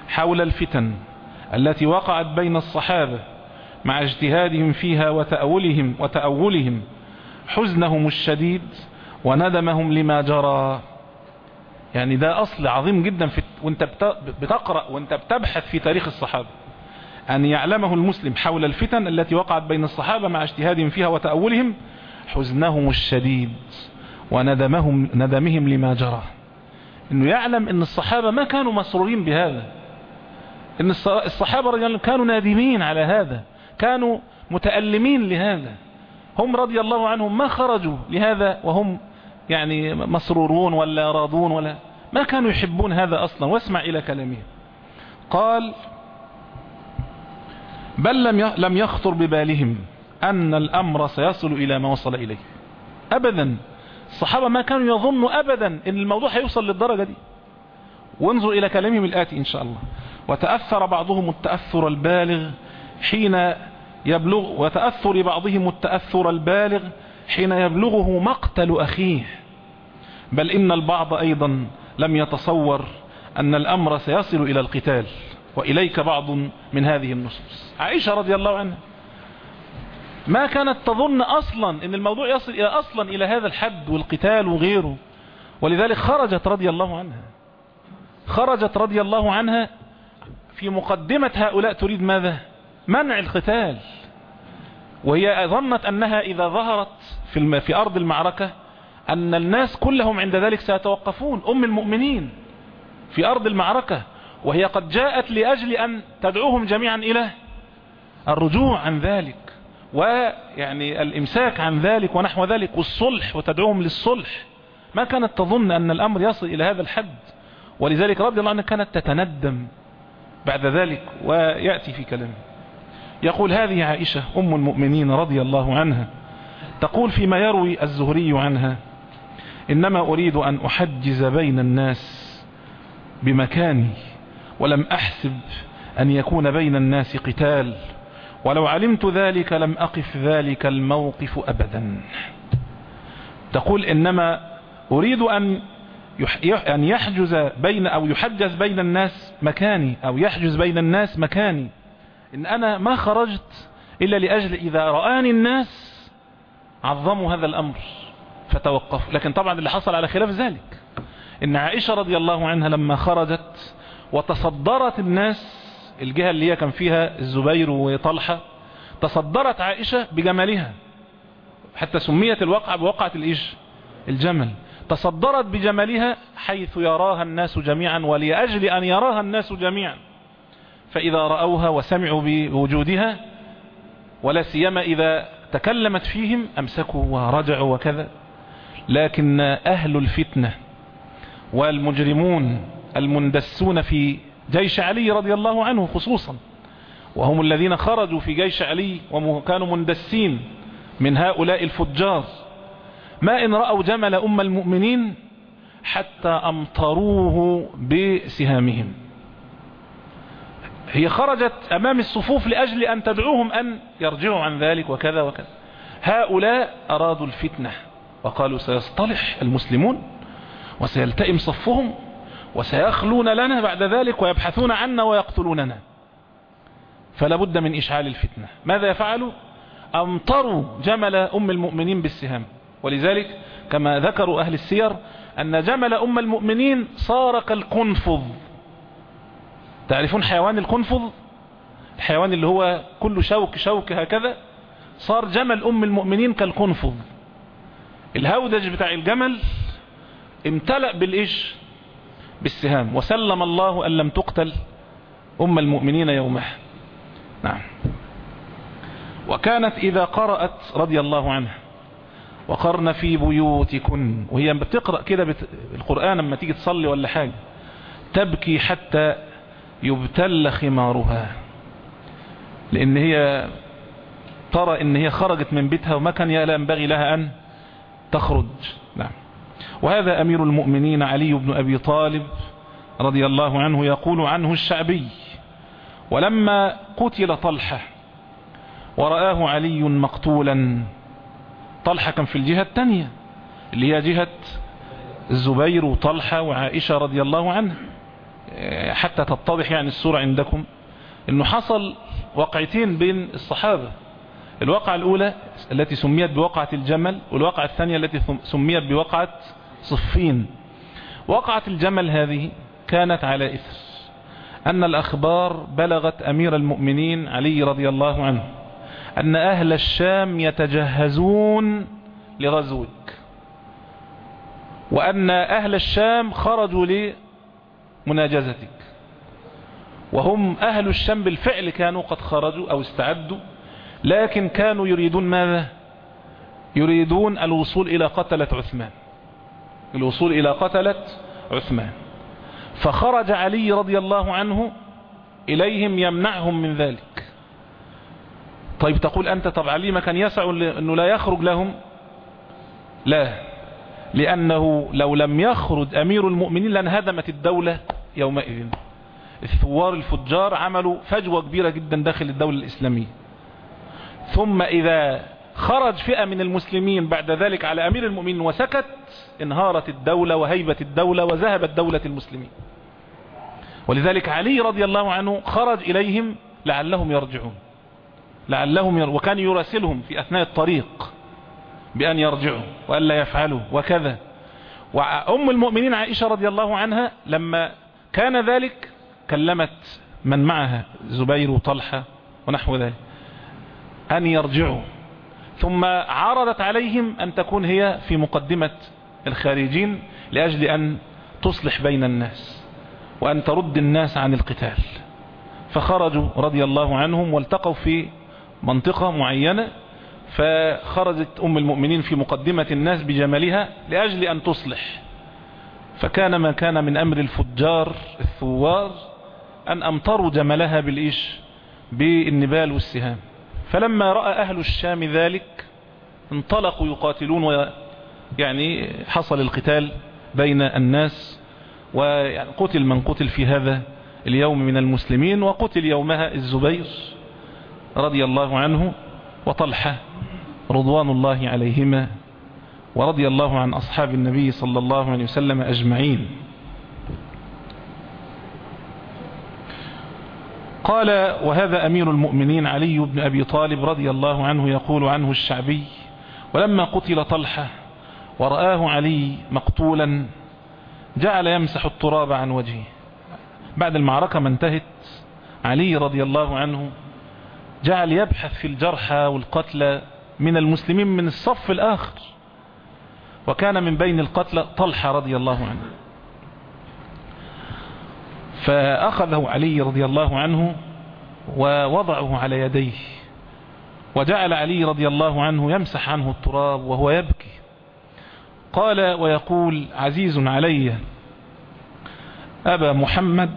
حول الفتن التي وقعت بين الصحابة مع اجتهادهم فيها وتأولهم, وتأولهم حزنهم الشديد وندمهم لما جرى. يعني ده أصل عظيم جدا في وانت بتقرأ وانت بتبحث في تاريخ الصحابة، أن يعلمه المسلم حول الفتن التي وقعت بين الصحابة مع اجتهادهم فيها وتأولهم حزنهم الشديد وندمهم ندمهم لما جرى. انه يعلم ان الصحابة ما كانوا مسرورين بهذا، ان الصحابة رضي الله كانوا نادمين على هذا، كانوا متألمين لهذا. هم رضي الله عنهم ما خرجوا لهذا وهم يعني مسرورون ولا راضون، ولا ما كانوا يحبون هذا أصلا. واسمع إلى كلامه. قال بل لم لم يخطر ببالهم أن الأمر سيصل إلى ما وصل إليه أبدا. الصحابة ما كانوا يظنوا أبدا أن الموضوع هيوصل للدرجة دي. وانظر إلى كلامهم الآتي إن شاء الله. وتأثر بعضهم التأثر البالغ حين يبلغ وتأثر بعضهم التأثر البالغ حين يبلغه مقتل أخيه، بل إن البعض أيضا لم يتصور أن الأمر سيصل إلى القتال. وإليك بعض من هذه النصوص. عائشة رضي الله عنها ما كانت تظن أصلا أن الموضوع يصل إلى أصلا إلى هذا الحد والقتال وغيره، ولذلك خرجت رضي الله عنها خرجت رضي الله عنها في مقدمة هؤلاء تريد ماذا؟ منع القتال. وهي ظنت أنها إذا ظهرت في, في أرض المعركة أن الناس كلهم عند ذلك سيتوقفون. أم المؤمنين في أرض المعركة، وهي قد جاءت لأجل أن تدعوهم جميعا إلى الرجوع عن ذلك، ويعني الإمساك عن ذلك ونحو ذلك، والصلح، وتدعوهم للصلح. ما كانت تظن أن الأمر يصل إلى هذا الحد. ولذلك رضي الله عنها كانت تتندم بعد ذلك. ويأتي في كلامه يقول هذه عائشة أم المؤمنين رضي الله عنها تقول فيما يروي الزهري عنها: إنما أريد أن أحجز بين الناس بمكاني، ولم أحسب أن يكون بين الناس قتال، ولو علمت ذلك لم أقف ذلك الموقف أبدا. تقول إنما أريد أن أن يحجز بين أو يحجز بين الناس مكاني، أو يحجز بين الناس مكاني، إن أنا ما خرجت إلا لأجل إذا رآني الناس عظموا هذا الأمر فتوقفوا. لكن طبعا اللي حصل على خلاف ذلك إن عائشة رضي الله عنها لما خرجت وتصدرت الناس، الجهة اللي هي كان فيها الزبير وطلحة، تصدرت عائشة بجمالها، حتى سميت الوقعة بوقعة الإيش الجمل. تصدرت بجمالها حيث يراها الناس جميعا، ولأجل أن يراها الناس جميعا، فإذا رأوها وسمعوا بوجودها، ولا سيما إذا تكلمت فيهم، أمسكوا ورجعوا وكذا. لكن أهل الفتنة والمجرمون المندسون في جيش علي رضي الله عنه خصوصا، وهم الذين خرجوا في جيش علي وكانوا مندسين من هؤلاء الفجار، ما إن رأوا جمل أم المؤمنين حتى أمطروه بسهامهم. هي خرجت أمام الصفوف لأجل أن تدعوهم أن يرجعوا عن ذلك وكذا وكذا. هؤلاء أرادوا الفتنة وقالوا سيصطلح المسلمون وسيلتئم صفهم وسيخلون لنا بعد ذلك ويبحثون عنا ويقتلوننا، فلا بد من إشعال الفتنة. ماذا يفعلوا؟ أمطروا جمل أم المؤمنين بالسهام. ولذلك كما ذكروا أهل السير أن جمل أم المؤمنين صار كالقنفذ. تعرفون حيوان القنفذ؟ الحيوان اللي هو كل شوك شوك هكذا. صار جمل أم المؤمنين كالقنفذ. الهودج بتاع الجمل امتلأ بالإيش بالسهام، وسلم الله أن لم تقتل أم المؤمنين يومها. نعم. وكانت إذا قرأت رضي الله عنها وقرن في بيوتكن، وهي بتقرأ كده بت... القرآن لما تيجي تصلي ولا حاجة تبكي حتى يبتل خمارها، لأن هي ترى إن هي خرجت من بيتها وما كان ينبغي لها أن تخرج. نعم. وهذا أمير المؤمنين علي بن أبي طالب رضي الله عنه يقول عنه الشعبي: ولما قتل طلحة ورآه علي مقتولا، طلحة كان في الجهة الثانية اللي هي جهة الزبير وطلحة وعائشة رضي الله عنها، حتى تتضح يعني الصورة عندكم، انه حصل وقعتين بين الصحابة. الوقعة الاولى التي سميت بوقعة الجمل، والوقعة الثانية التي سميت بوقعة صفين. وقعة الجمل هذه كانت على إثر أن الأخبار بلغت أمير المؤمنين علي رضي الله عنه أن أهل الشام يتجهزون لغزوك، وأن أهل الشام خرجوا لمناجزتك، وهم أهل الشام بالفعل كانوا قد خرجوا أو استعدوا، لكن كانوا يريدون ماذا؟ يريدون الوصول إلى قتلة عثمان، الوصول إلى قتلة عثمان. فخرج علي رضي الله عنه إليهم يمنعهم من ذلك. طيب تقول أنت طب علي ما كان يسع أنه لا يخرج لهم؟ لا، لأنه لو لم يخرج أمير المؤمنين لانهدمت الدولة يومئذ. الثوار الفجار عملوا فجوة كبيرة جدا داخل الدولة الإسلامية، ثم إذا خرج فئة من المسلمين بعد ذلك على أمير المؤمنين وسكت، انهارت الدولة وهيبة الدولة وذهبت دولة المسلمين. ولذلك علي رضي الله عنه خرج إليهم لعلهم يرجعون، لعلهم ير... وكان يراسلهم في أثناء الطريق بأن يرجعوا وألا يفعلوا وكذا. وأم المؤمنين عائشة رضي الله عنها لما كان ذلك كلمت من معها زبير وطلحة ونحو ذلك أن يرجعوا، ثم عرضت عليهم أن تكون هي في مقدمة الخارجين لأجل أن تصلح بين الناس وأن ترد الناس عن القتال. فخرجوا رضي الله عنهم والتقوا في منطقة معينة، فخرجت أم المؤمنين في مقدمة الناس بجملها لأجل أن تصلح. فكان ما كان من أمر الفجار الثوار أن أمطروا جملها بالإيش بالنبال والسهام. فلما رأى أهل الشام ذلك انطلقوا يقاتلون، ويعني حصل القتال بين الناس، وقتل من قتل في هذا اليوم من المسلمين، وقتل يومها الزبير رضي الله عنه وطلحة رضوان الله عليهما، ورضي الله عن أصحاب النبي صلى الله عليه وسلم أجمعين. قال: وهذا أمير المؤمنين علي بن أبي طالب رضي الله عنه يقول عنه الشعبي: ولما قتل طلحة ورآه علي مقتولا جعل يمسح التراب عن وجهه. بعد المعركة ما انتهت علي رضي الله عنه جعل يبحث في الجرحى والقتلى من المسلمين من الصف الآخر، وكان من بين القتلى طلحة رضي الله عنه. فأخذه علي رضي الله عنه ووضعه على يديه، وجعل علي رضي الله عنه يمسح عنه التراب وهو يبكي. قال ويقول: عزيز علي أبا محمد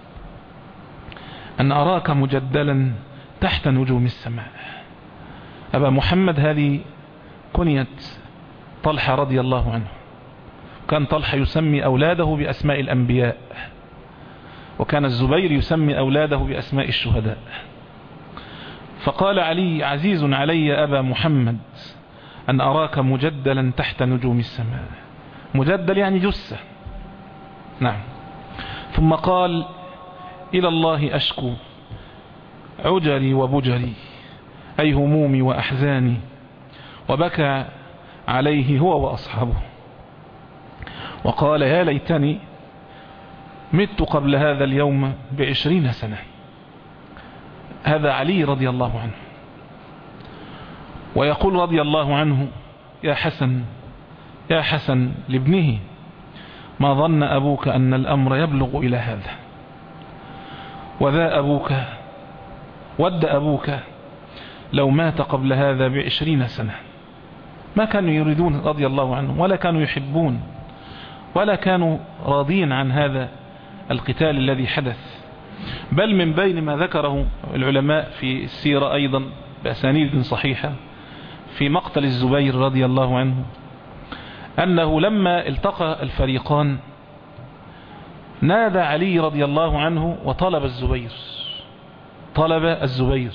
أن أراك مجدلا تحت نجوم السماء. أبا محمد هذه كنية طلحة رضي الله عنه. كان طلحة يسمي أولاده بأسماء الأنبياء، وكان الزبير يسمي أولاده بأسماء الشهداء. فقال علي: عزيز علي أبا محمد أن أراك مجدلا تحت نجوم السماء. مجدل يعني جثة. نعم. ثم قال: إلى الله أشكو عجري وبجري، أي همومي وأحزاني. وبكى عليه هو وأصحابه، وقال: يا ليتني مت قبل هذا اليوم بعشرين سنة. هذا علي رضي الله عنه. ويقول رضي الله عنه: يا حسن يا حسن لابنه: ما ظن أبوك أن الأمر يبلغ إلى هذا، وذا أبوك ود أبوك لو مات قبل هذا بعشرين سنة. ما كانوا يريدون رضي الله عنهم، ولا كانوا يحبون، ولا كانوا راضين عن هذا القتال الذي حدث. بل من بين ما ذكره العلماء في السيرة أيضا بأسانيد صحيحة في مقتل الزبير رضي الله عنه، أنه لما التقى الفريقان نادى علي رضي الله عنه وطلب الزبير، طلب الزبير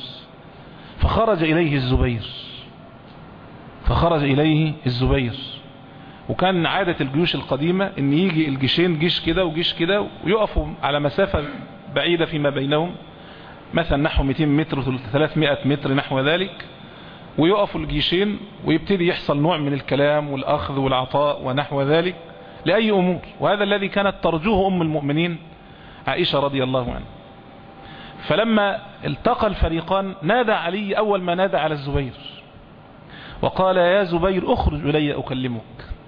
فخرج إليه الزبير فخرج إليه الزبير وكان عادة الجيوش القديمة ان يجي الجيشين، جيش كده وجيش كده، ويقفوا على مسافة بعيدة فيما بينهم، مثلا نحو مئتين متر ثلاثمائة متر نحو ذلك، ويقفوا الجيشين ويبتدي يحصل نوع من الكلام والأخذ والعطاء ونحو ذلك لأي أمور. وهذا الذي كانت ترجوه أم المؤمنين عائشة رضي الله عنها. فلما التقى الفريقان نادى علي أول ما نادى على الزبير وقال يا زبير اخرج إلي أكلمك.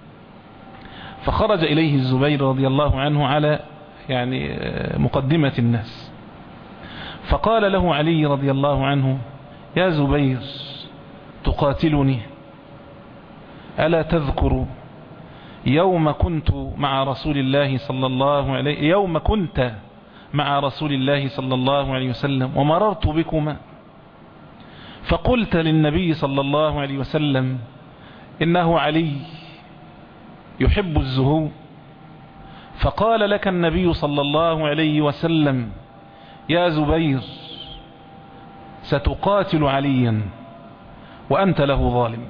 فخرج إليه الزبير رضي الله عنه على يعني مقدمة الناس، فقال له علي رضي الله عنه يا زبير تقاتلني؟ ألا تذكر يوم كنت مع رسول الله صلى الله عليه يوم كنت مع رسول الله صلى الله عليه وسلم ومررت بكما فقلت للنبي صلى الله عليه وسلم إنه علي يحب الزهو، فقال لك النبي صلى الله عليه وسلم يا زبير ستقاتل عليا وأنت له ظالم.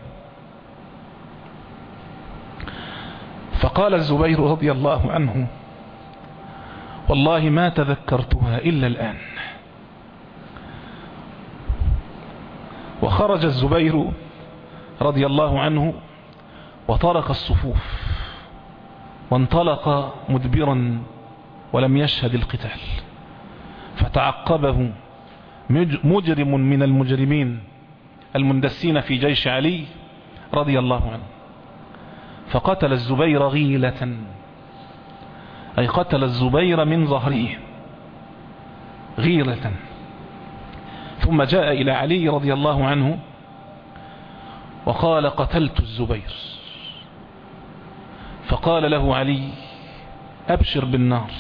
فقال الزبير رضي الله عنه والله ما تذكرتها إلا الآن. وخرج الزبير رضي الله عنه وترك الصفوف وانطلق مدبرا ولم يشهد القتال، فتعقبه مجرم من المجرمين المندسين في جيش علي رضي الله عنه، فقتل الزبير غيلة، أي قتل الزبير من ظهره غيلة. ثم جاء إلى علي رضي الله عنه وقال قتلت الزبير، فقال له علي أبشر بالنار،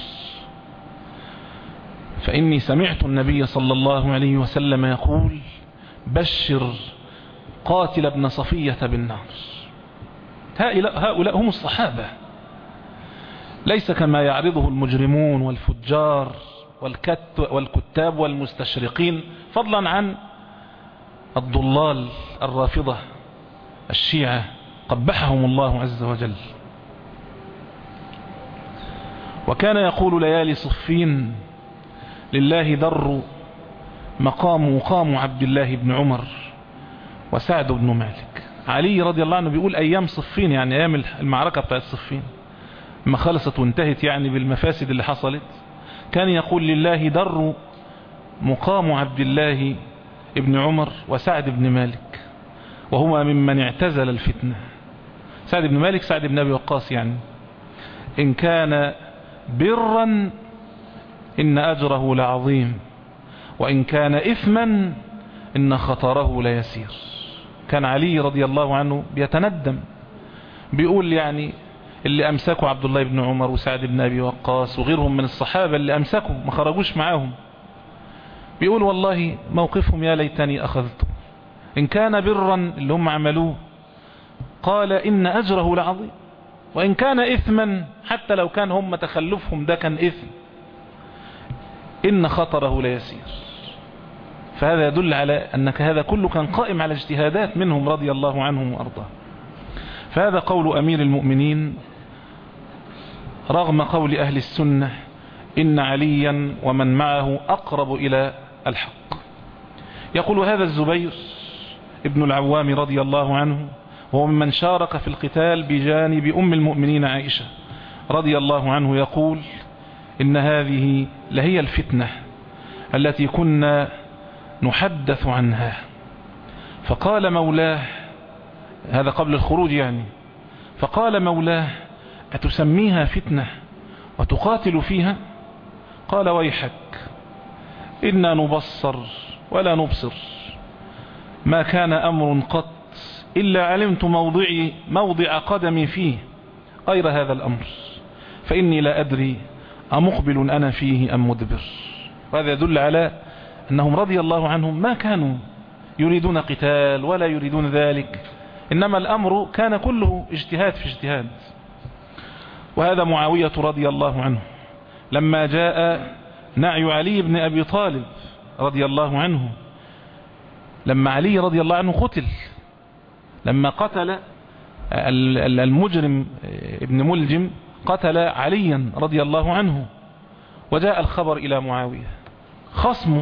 فإني سمعت النبي صلى الله عليه وسلم يقول بشر قاتل ابن صفية بالنار. هؤلاء هم الصحابة، ليس كما يعرضه المجرمون والفجار والكتاب والمستشرقين، فضلا عن الضلال الرافضة الشيعة قبحهم الله عز وجل. وكان يقول ليالي صفين لله در مقام مقام عبد الله بن عمر وسعد بن مالك. علي رضي الله عنه بيقول أيام صفين، يعني أيام المعركة بتاعت صفين ما خلصت وانتهت يعني بالمفاسد اللي حصلت، كان يقول لله در مقام عبد الله ابن عمر وسعد بن مالك، وهما ممن اعتزل الفتنة. سعد بن مالك سعد بن أبي وقاص، يعني إن كان برا إن أجره لعظيم، وإن كان إثما إن خطره ليسير. كان علي رضي الله عنه بيتندم، بيقول يعني اللي أمسكوا عبد الله بن عمر وسعد بن أبي وقاص وغيرهم من الصحابة اللي أمسكوا ما خرجوش معاهم، بيقول والله موقفهم يا ليتني أخذته. إن كان برا اللي هم عملوه قال إن أجره لعظيم، وإن كان إثما حتى لو كان هم تخلفهم ده كان إثم إن خطره ليسير. فهذا يدل على أنك هذا كله كان قائم على اجتهادات منهم رضي الله عنهم وأرضاه. فهذا قول أمير المؤمنين رغم قول أهل السنة إن عليا ومن معه أقرب إلى الحق. يقول هذا الزبير ابن العوام رضي الله عنه وهو ممن شارك في القتال بجانب أم المؤمنين عائشة رضي الله عنه، يقول إن هذه لهي الفتنة التي كنا نحدث عنها. فقال مولاه، هذا قبل الخروج يعني، فقال مولاه أتسميها فتنة وتقاتل فيها؟ قال ويحك إنا نبصر ولا نبصر، ما كان أمر قط إلا علمت موضعي موضع قدمي فيه غير هذا الأمر، فإني لا أدري أمقبل أنا فيه أم مدبر. وهذا يدل على أنهم رضي الله عنهم ما كانوا يريدون قتال ولا يريدون ذلك، إنما الأمر كان كله اجتهاد في اجتهاد. وهذا معاوية رضي الله عنه لما جاء نعي علي بن أبي طالب رضي الله عنه، لما علي رضي الله عنه قتل، لما قتل المجرم ابن ملجم قتل عليا رضي الله عنه، وجاء الخبر إلى معاوية خصمه.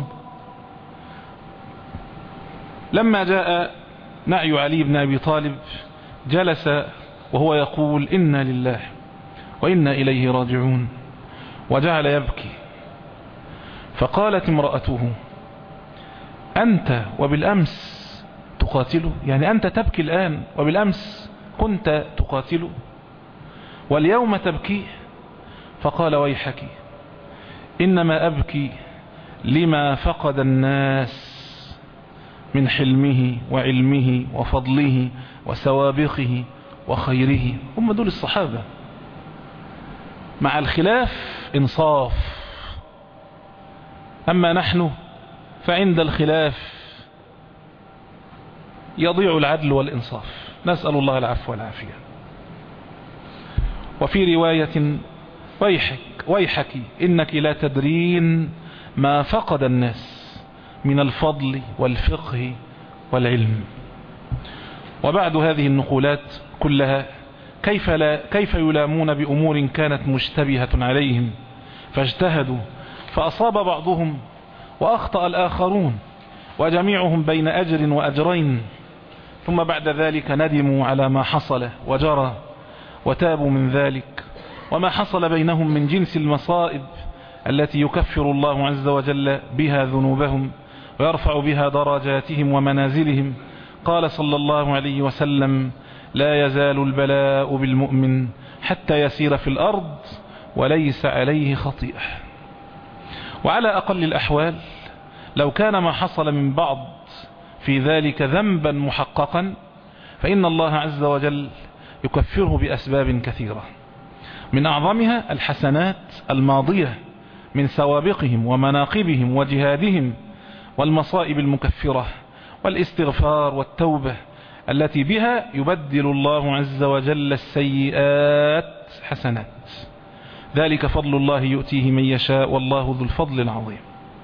لما جاء نعي علي بن أبي طالب جلس وهو يقول إنا لله وإنا إليه راجعون، وجعل يبكي. فقالت امرأته أنت وبالأمس تقاتله؟ يعني أنت تبكي الآن وبالأمس كنت تقاتله واليوم تبكي؟ فقال ويحك، إنما أبكي لما فقد الناس من حلمه وعلمه وفضله وسوابقه وخيره. هم دول الصحابة. مع الخلاف إنصاف، أما نحن فعند الخلاف يضيع العدل والإنصاف، نسأل الله العفو والعافية. وفي رواية ويحك ويحك إنك لا تدرين ما فقد الناس من الفضل والفقه والعلم. وبعد هذه النقولات كلها كيف, لا كيف يلامون بأمور كانت مشتبهة عليهم فاجتهدوا فأصاب بعضهم وأخطأ الآخرون وجميعهم بين أجر وأجرين، ثم بعد ذلك ندموا على ما حصل وجرى وتابوا من ذلك. وما حصل بينهم من جنس المصائب التي يكفر الله عز وجل بها ذنوبهم ويرفع بها درجاتهم ومنازلهم. قال صلى الله عليه وسلم لا يزال البلاء بالمؤمن حتى يسير في الأرض وليس عليه خطيئة. وعلى أقل الأحوال لو كان ما حصل من بعض في ذلك ذنبا محققا فإن الله عز وجل يكفره بأسباب كثيرة، من أعظمها الحسنات الماضية من سوابقهم ومناقبهم وجهادهم، والمصائب المكفرة والاستغفار والتوبة التي بها يبدل الله عز وجل السيئات حسنات. ذلك فضل الله يؤتيه من يشاء والله ذو الفضل العظيم.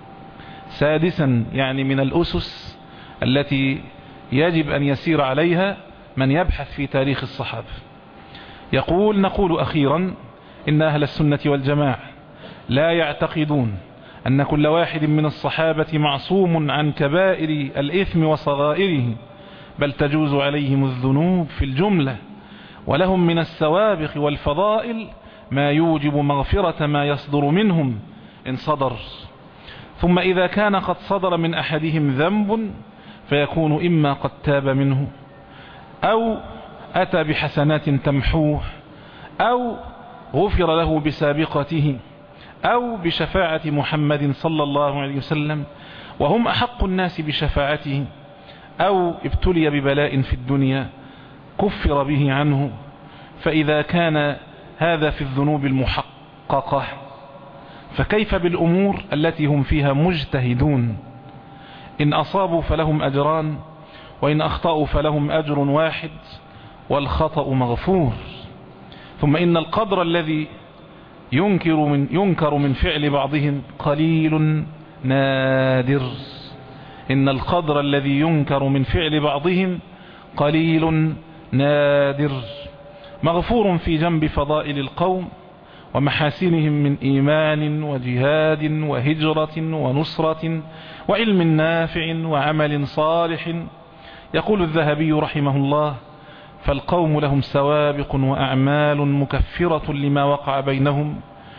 سادسا، يعني من الأسس التي يجب أن يسير عليها من يبحث في تاريخ الصحابة، يقول نقول أخيرا إن أهل السنة والجماعة لا يعتقدون أن كل واحد من الصحابة معصوم عن كبائر الإثم وصغائره، بل تجوز عليهم الذنوب في الجملة، ولهم من السوابق والفضائل ما يوجب مغفرة ما يصدر منهم إن صدر. ثم إذا كان قد صدر من أحدهم ذنب فيكون إما قد تاب منه أو أتى بحسنات تمحوه أو غفر له بسابقته أو بشفاعة محمد صلى الله عليه وسلم وهم أحق الناس بشفاعته، أو ابتلي ببلاء في الدنيا كفر به عنه. فإذا كان هذا في الذنوب المحققة فكيف بالأمور التي هم فيها مجتهدون؟ إن أصابوا فلهم أجران وإن أخطأوا فلهم أجر واحد والخطأ مغفور. ثم إن القدر الذي ينكر من, ينكر من فعل بعضهم قليل نادر. إن القدر الذي ينكر من فعل بعضهم قليل نادر مغفور في جنب فضائل القوم ومحاسنهم من إيمان وجهاد وهجرة ونصرة وعلم نافع وعمل صالح. يقول الذهبي رحمه الله فالقوم لهم سوابق وأعمال مكفرة لما وقع بينهم،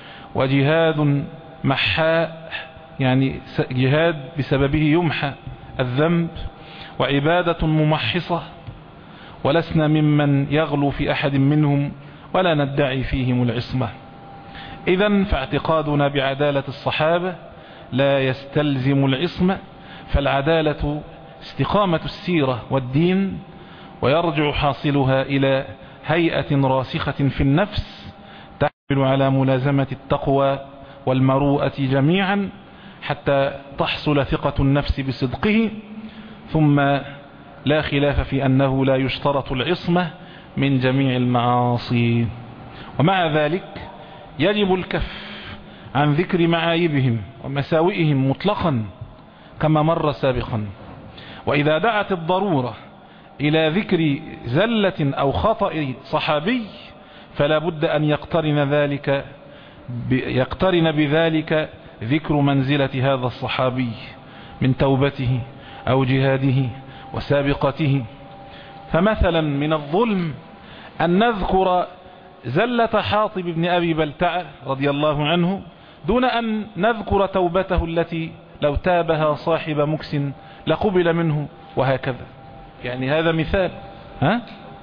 وجهاد محاء يعني جهاد بسببه يمحى الذنب، وعبادة ممحصة، ولسنا ممن يغلو في أحد منهم ولا ندعي فيهم العصمة. إذن فاعتقادنا بعدالة الصحابة لا يستلزم العصمة، فالعدالة استقامة السيرة والدين، ويرجع حاصلها إلى هيئة راسخة في النفس تحمل على ملازمة التقوى والمروءة جميعا حتى تحصل ثقة النفس بصدقه. ثم لا خلاف في أنه لا يشترط العصمة من جميع المعاصي، ومع ذلك يجب الكف عن ذكر معايبهم ومساوئهم مطلقا كما مر سابقا. وإذا دعت الضرورة إلى ذكر زلة أو خطأ صحابي فلا بد أن يقترن ذلك يقترن بذلك ذكر منزلة هذا الصحابي من توبته أو جهاده وسابقته. فمثلا من الظلم أن نذكر زلة حاطب بن أبي بلتعة رضي الله عنه دون أن نذكر توبته التي لو تابها صاحب مكس لقبل منه، وهكذا. يعني هذا مثال، ها؟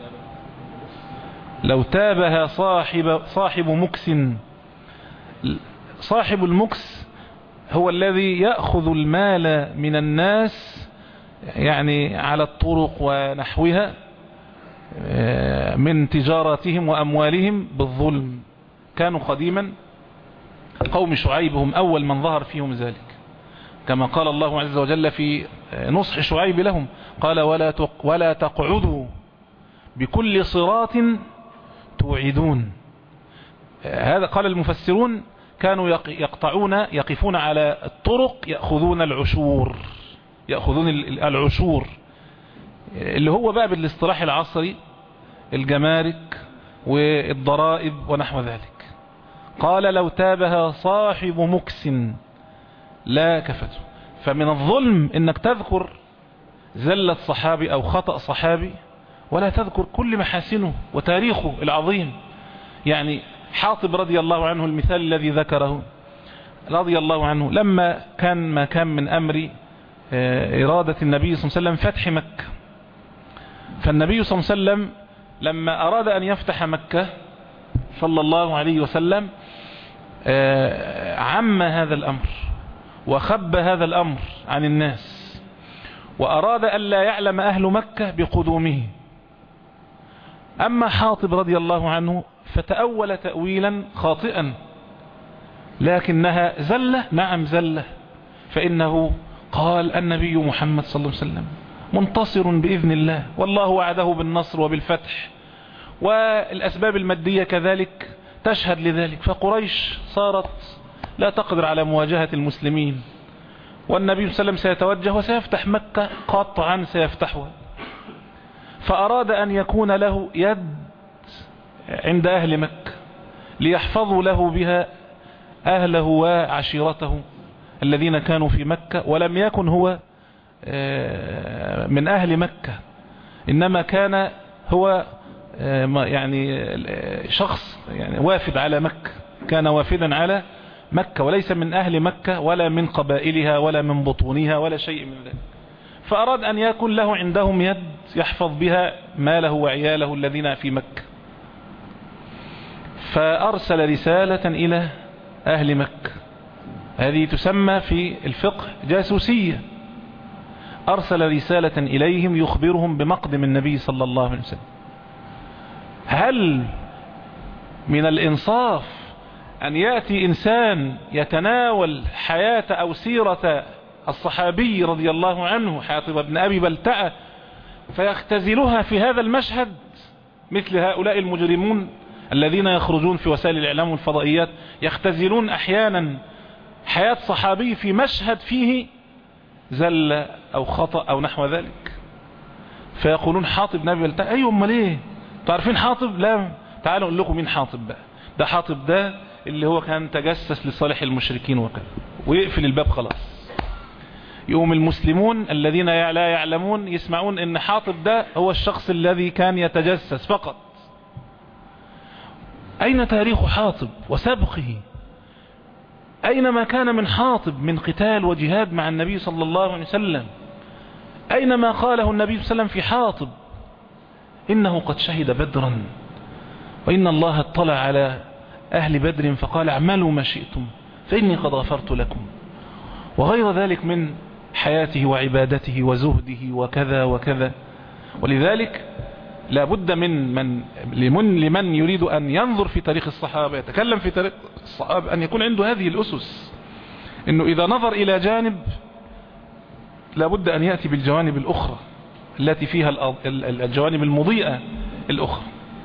لو تابها صاحب صاحب مكس. صاحب المكس هو الذي يأخذ المال من الناس يعني على الطرق ونحوها من تجاراتهم وأموالهم بالظلم. كانوا قديما قوم شعيب هم أول من ظهر فيهم ذلك، كما قال الله عز وجل في نصح شعيب لهم قال ولا ولا تقعدوا بكل صراط توعدون. هذا قال المفسرون كانوا يقطعون يقفون على الطرق يأخذون العشور يأخذون العشور اللي هو بقى بالاصطلاح العصري الجمارك والضرائب ونحو ذلك. قال لو تابها صاحب مكس لا كفته. فمن الظلم انك تذكر زلة صحابي او خطأ صحابي ولا تذكر كل محاسنه وتاريخه العظيم. يعني حاطب رضي الله عنه المثال الذي ذكره رضي الله عنه لما كان ما كان من امر إرادة النبي صلى الله عليه وسلم فتح مكة، فالنبي صلى الله عليه وسلم لما أراد أن يفتح مكة صلى الله عليه وسلم عم هذا الأمر وخب هذا الأمر عن الناس، وأراد أن لا يعلم أهل مكة بقدومه. أما حاطب رضي الله عنه فتأول تأويلا خاطئا، لكنها زلة، نعم زلة، فإنه قال النبي محمد صلى الله عليه وسلم منتصر بإذن الله، والله وعده بالنصر وبالفتح، والأسباب المادية كذلك تشهد لذلك، فقريش صارت لا تقدر على مواجهة المسلمين، والنبي صلى الله عليه وسلم سيتوجه وسيفتح مكة قطعا سيفتحها. فأراد أن يكون له يد عند أهل مكة ليحفظوا له بها أهله وعشيرته الذين كانوا في مكة، ولم يكن هو من أهل مكة، إنما كان هو يعني شخص يعني وافد على مكة، كان وافدا على مكة وليس من أهل مكة ولا من قبائلها ولا من بطونها ولا شيء من ذلك. فأراد أن يكون له عندهم يد يحفظ بها ماله وعياله الذين في مكة، فأرسل رسالة إلى أهل مكة، هذه تسمى في الفقه جاسوسية. أرسل رسالة إليهم يخبرهم بمقدم النبي صلى الله عليه وسلم. هل من الإنصاف أن يأتي إنسان يتناول حياة أو سيرة الصحابي رضي الله عنه حاطب بن أبي بلتعة فيختزلها في هذا المشهد مثل هؤلاء المجرمون الذين يخرجون في وسائل الإعلام والفضائيات، يختزلون أحيانا حياة صحابي في مشهد فيه زل أو خطأ أو نحو ذلك، فيقولون حاطب بن أبي بلتعة. أيوة أمال إيه؟ تعرفين حاطب؟ لا، تعالوا أقول لكم مين حاطب بقى. ده حاطب ده اللي هو كان تجسس لصالح المشركين وكذا، ويقفل الباب خلاص. يوم المسلمون الذين لا يعلمون يسمعون ان حاطب ده هو الشخص الذي كان يتجسس فقط. أين تاريخ حاطب وسبقه؟ أين ما كان من حاطب من قتال وجهاد مع النبي صلى الله عليه وسلم؟ أين ما قاله النبي صلى الله عليه وسلم في حاطب؟ إنه قد شهد بدرا، وإن الله اطلع على أهل بدر فقال اعملوا ما شئتم فإني قد غفرت لكم، وغير ذلك من حياته وعبادته وزهده وكذا وكذا. ولذلك لا بد من من لمن, لمن يريد أن ينظر في تاريخ الصحابة يتكلم في تاريخ الصحابة أن يكون عنده هذه الأسس، إنه إذا نظر إلى جانب لا بد أن يأتي بالجوانب الأخرى التي فيها الجوانب المضيئة الأخرى.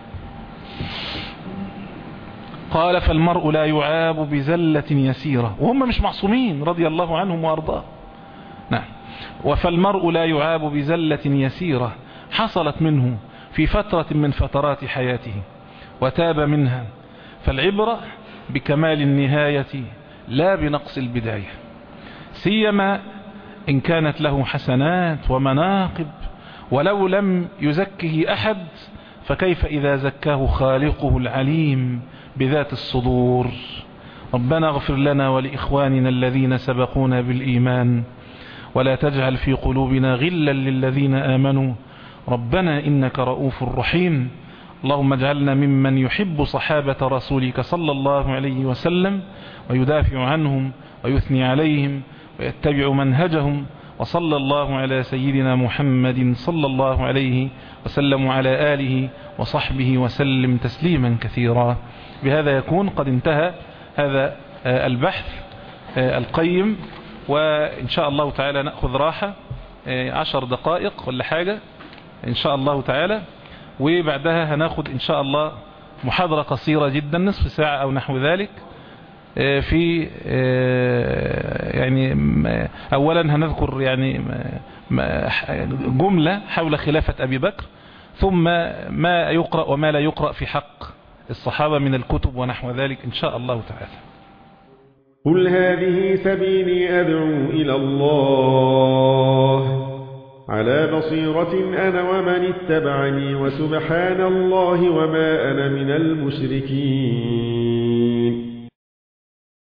قال فالمرء لا يعاب بزلة يسيرة، وهم مش معصومين رضي الله عنهم وأرضاه. نعم. وفالمرء لا يعاب بزلة يسيرة حصلت منه في فترة من فترات حياته وتاب منها. فالعبرة بكمال النهاية لا بنقص البداية، سيما إن كانت له حسنات ومناقب ولو لم يزكه أحد، فكيف إذا زكاه خالقه العليم بذات الصدور. ربنا اغفر لنا ولإخواننا الذين سبقونا بالإيمان ولا تجعل في قلوبنا غلا للذين آمنوا ربنا إنك رؤوف رحيم. اللهم اجعلنا ممن يحب صحابة رسولك صلى الله عليه وسلم ويدافع عنهم ويثني عليهم ويتبع منهجهم. وصلى الله على سيدنا محمد صلى الله عليه وسلم وعلى آله وصحبه وسلم تسليما كثيرا. بهذا يكون قد انتهى هذا البحث القيم، وإن شاء الله تعالى نأخذ راحة عشر دقائق ولا حاجة إن شاء الله تعالى، وبعدها هناخد إن شاء الله محاضرة قصيرة جدا نصف ساعة أو نحو ذلك. في يعني أولا هنذكر يعني جملة حول خلافة أبي بكر، ثم ما يقرأ وما لا يقرأ في حق الصحابة من الكتب ونحو ذلك إن شاء الله تعالى. قل هذه سبيلي أدعو إلى الله على بصيرة أنا ومن اتبعني، وسبحان الله وما أنا من المشركين.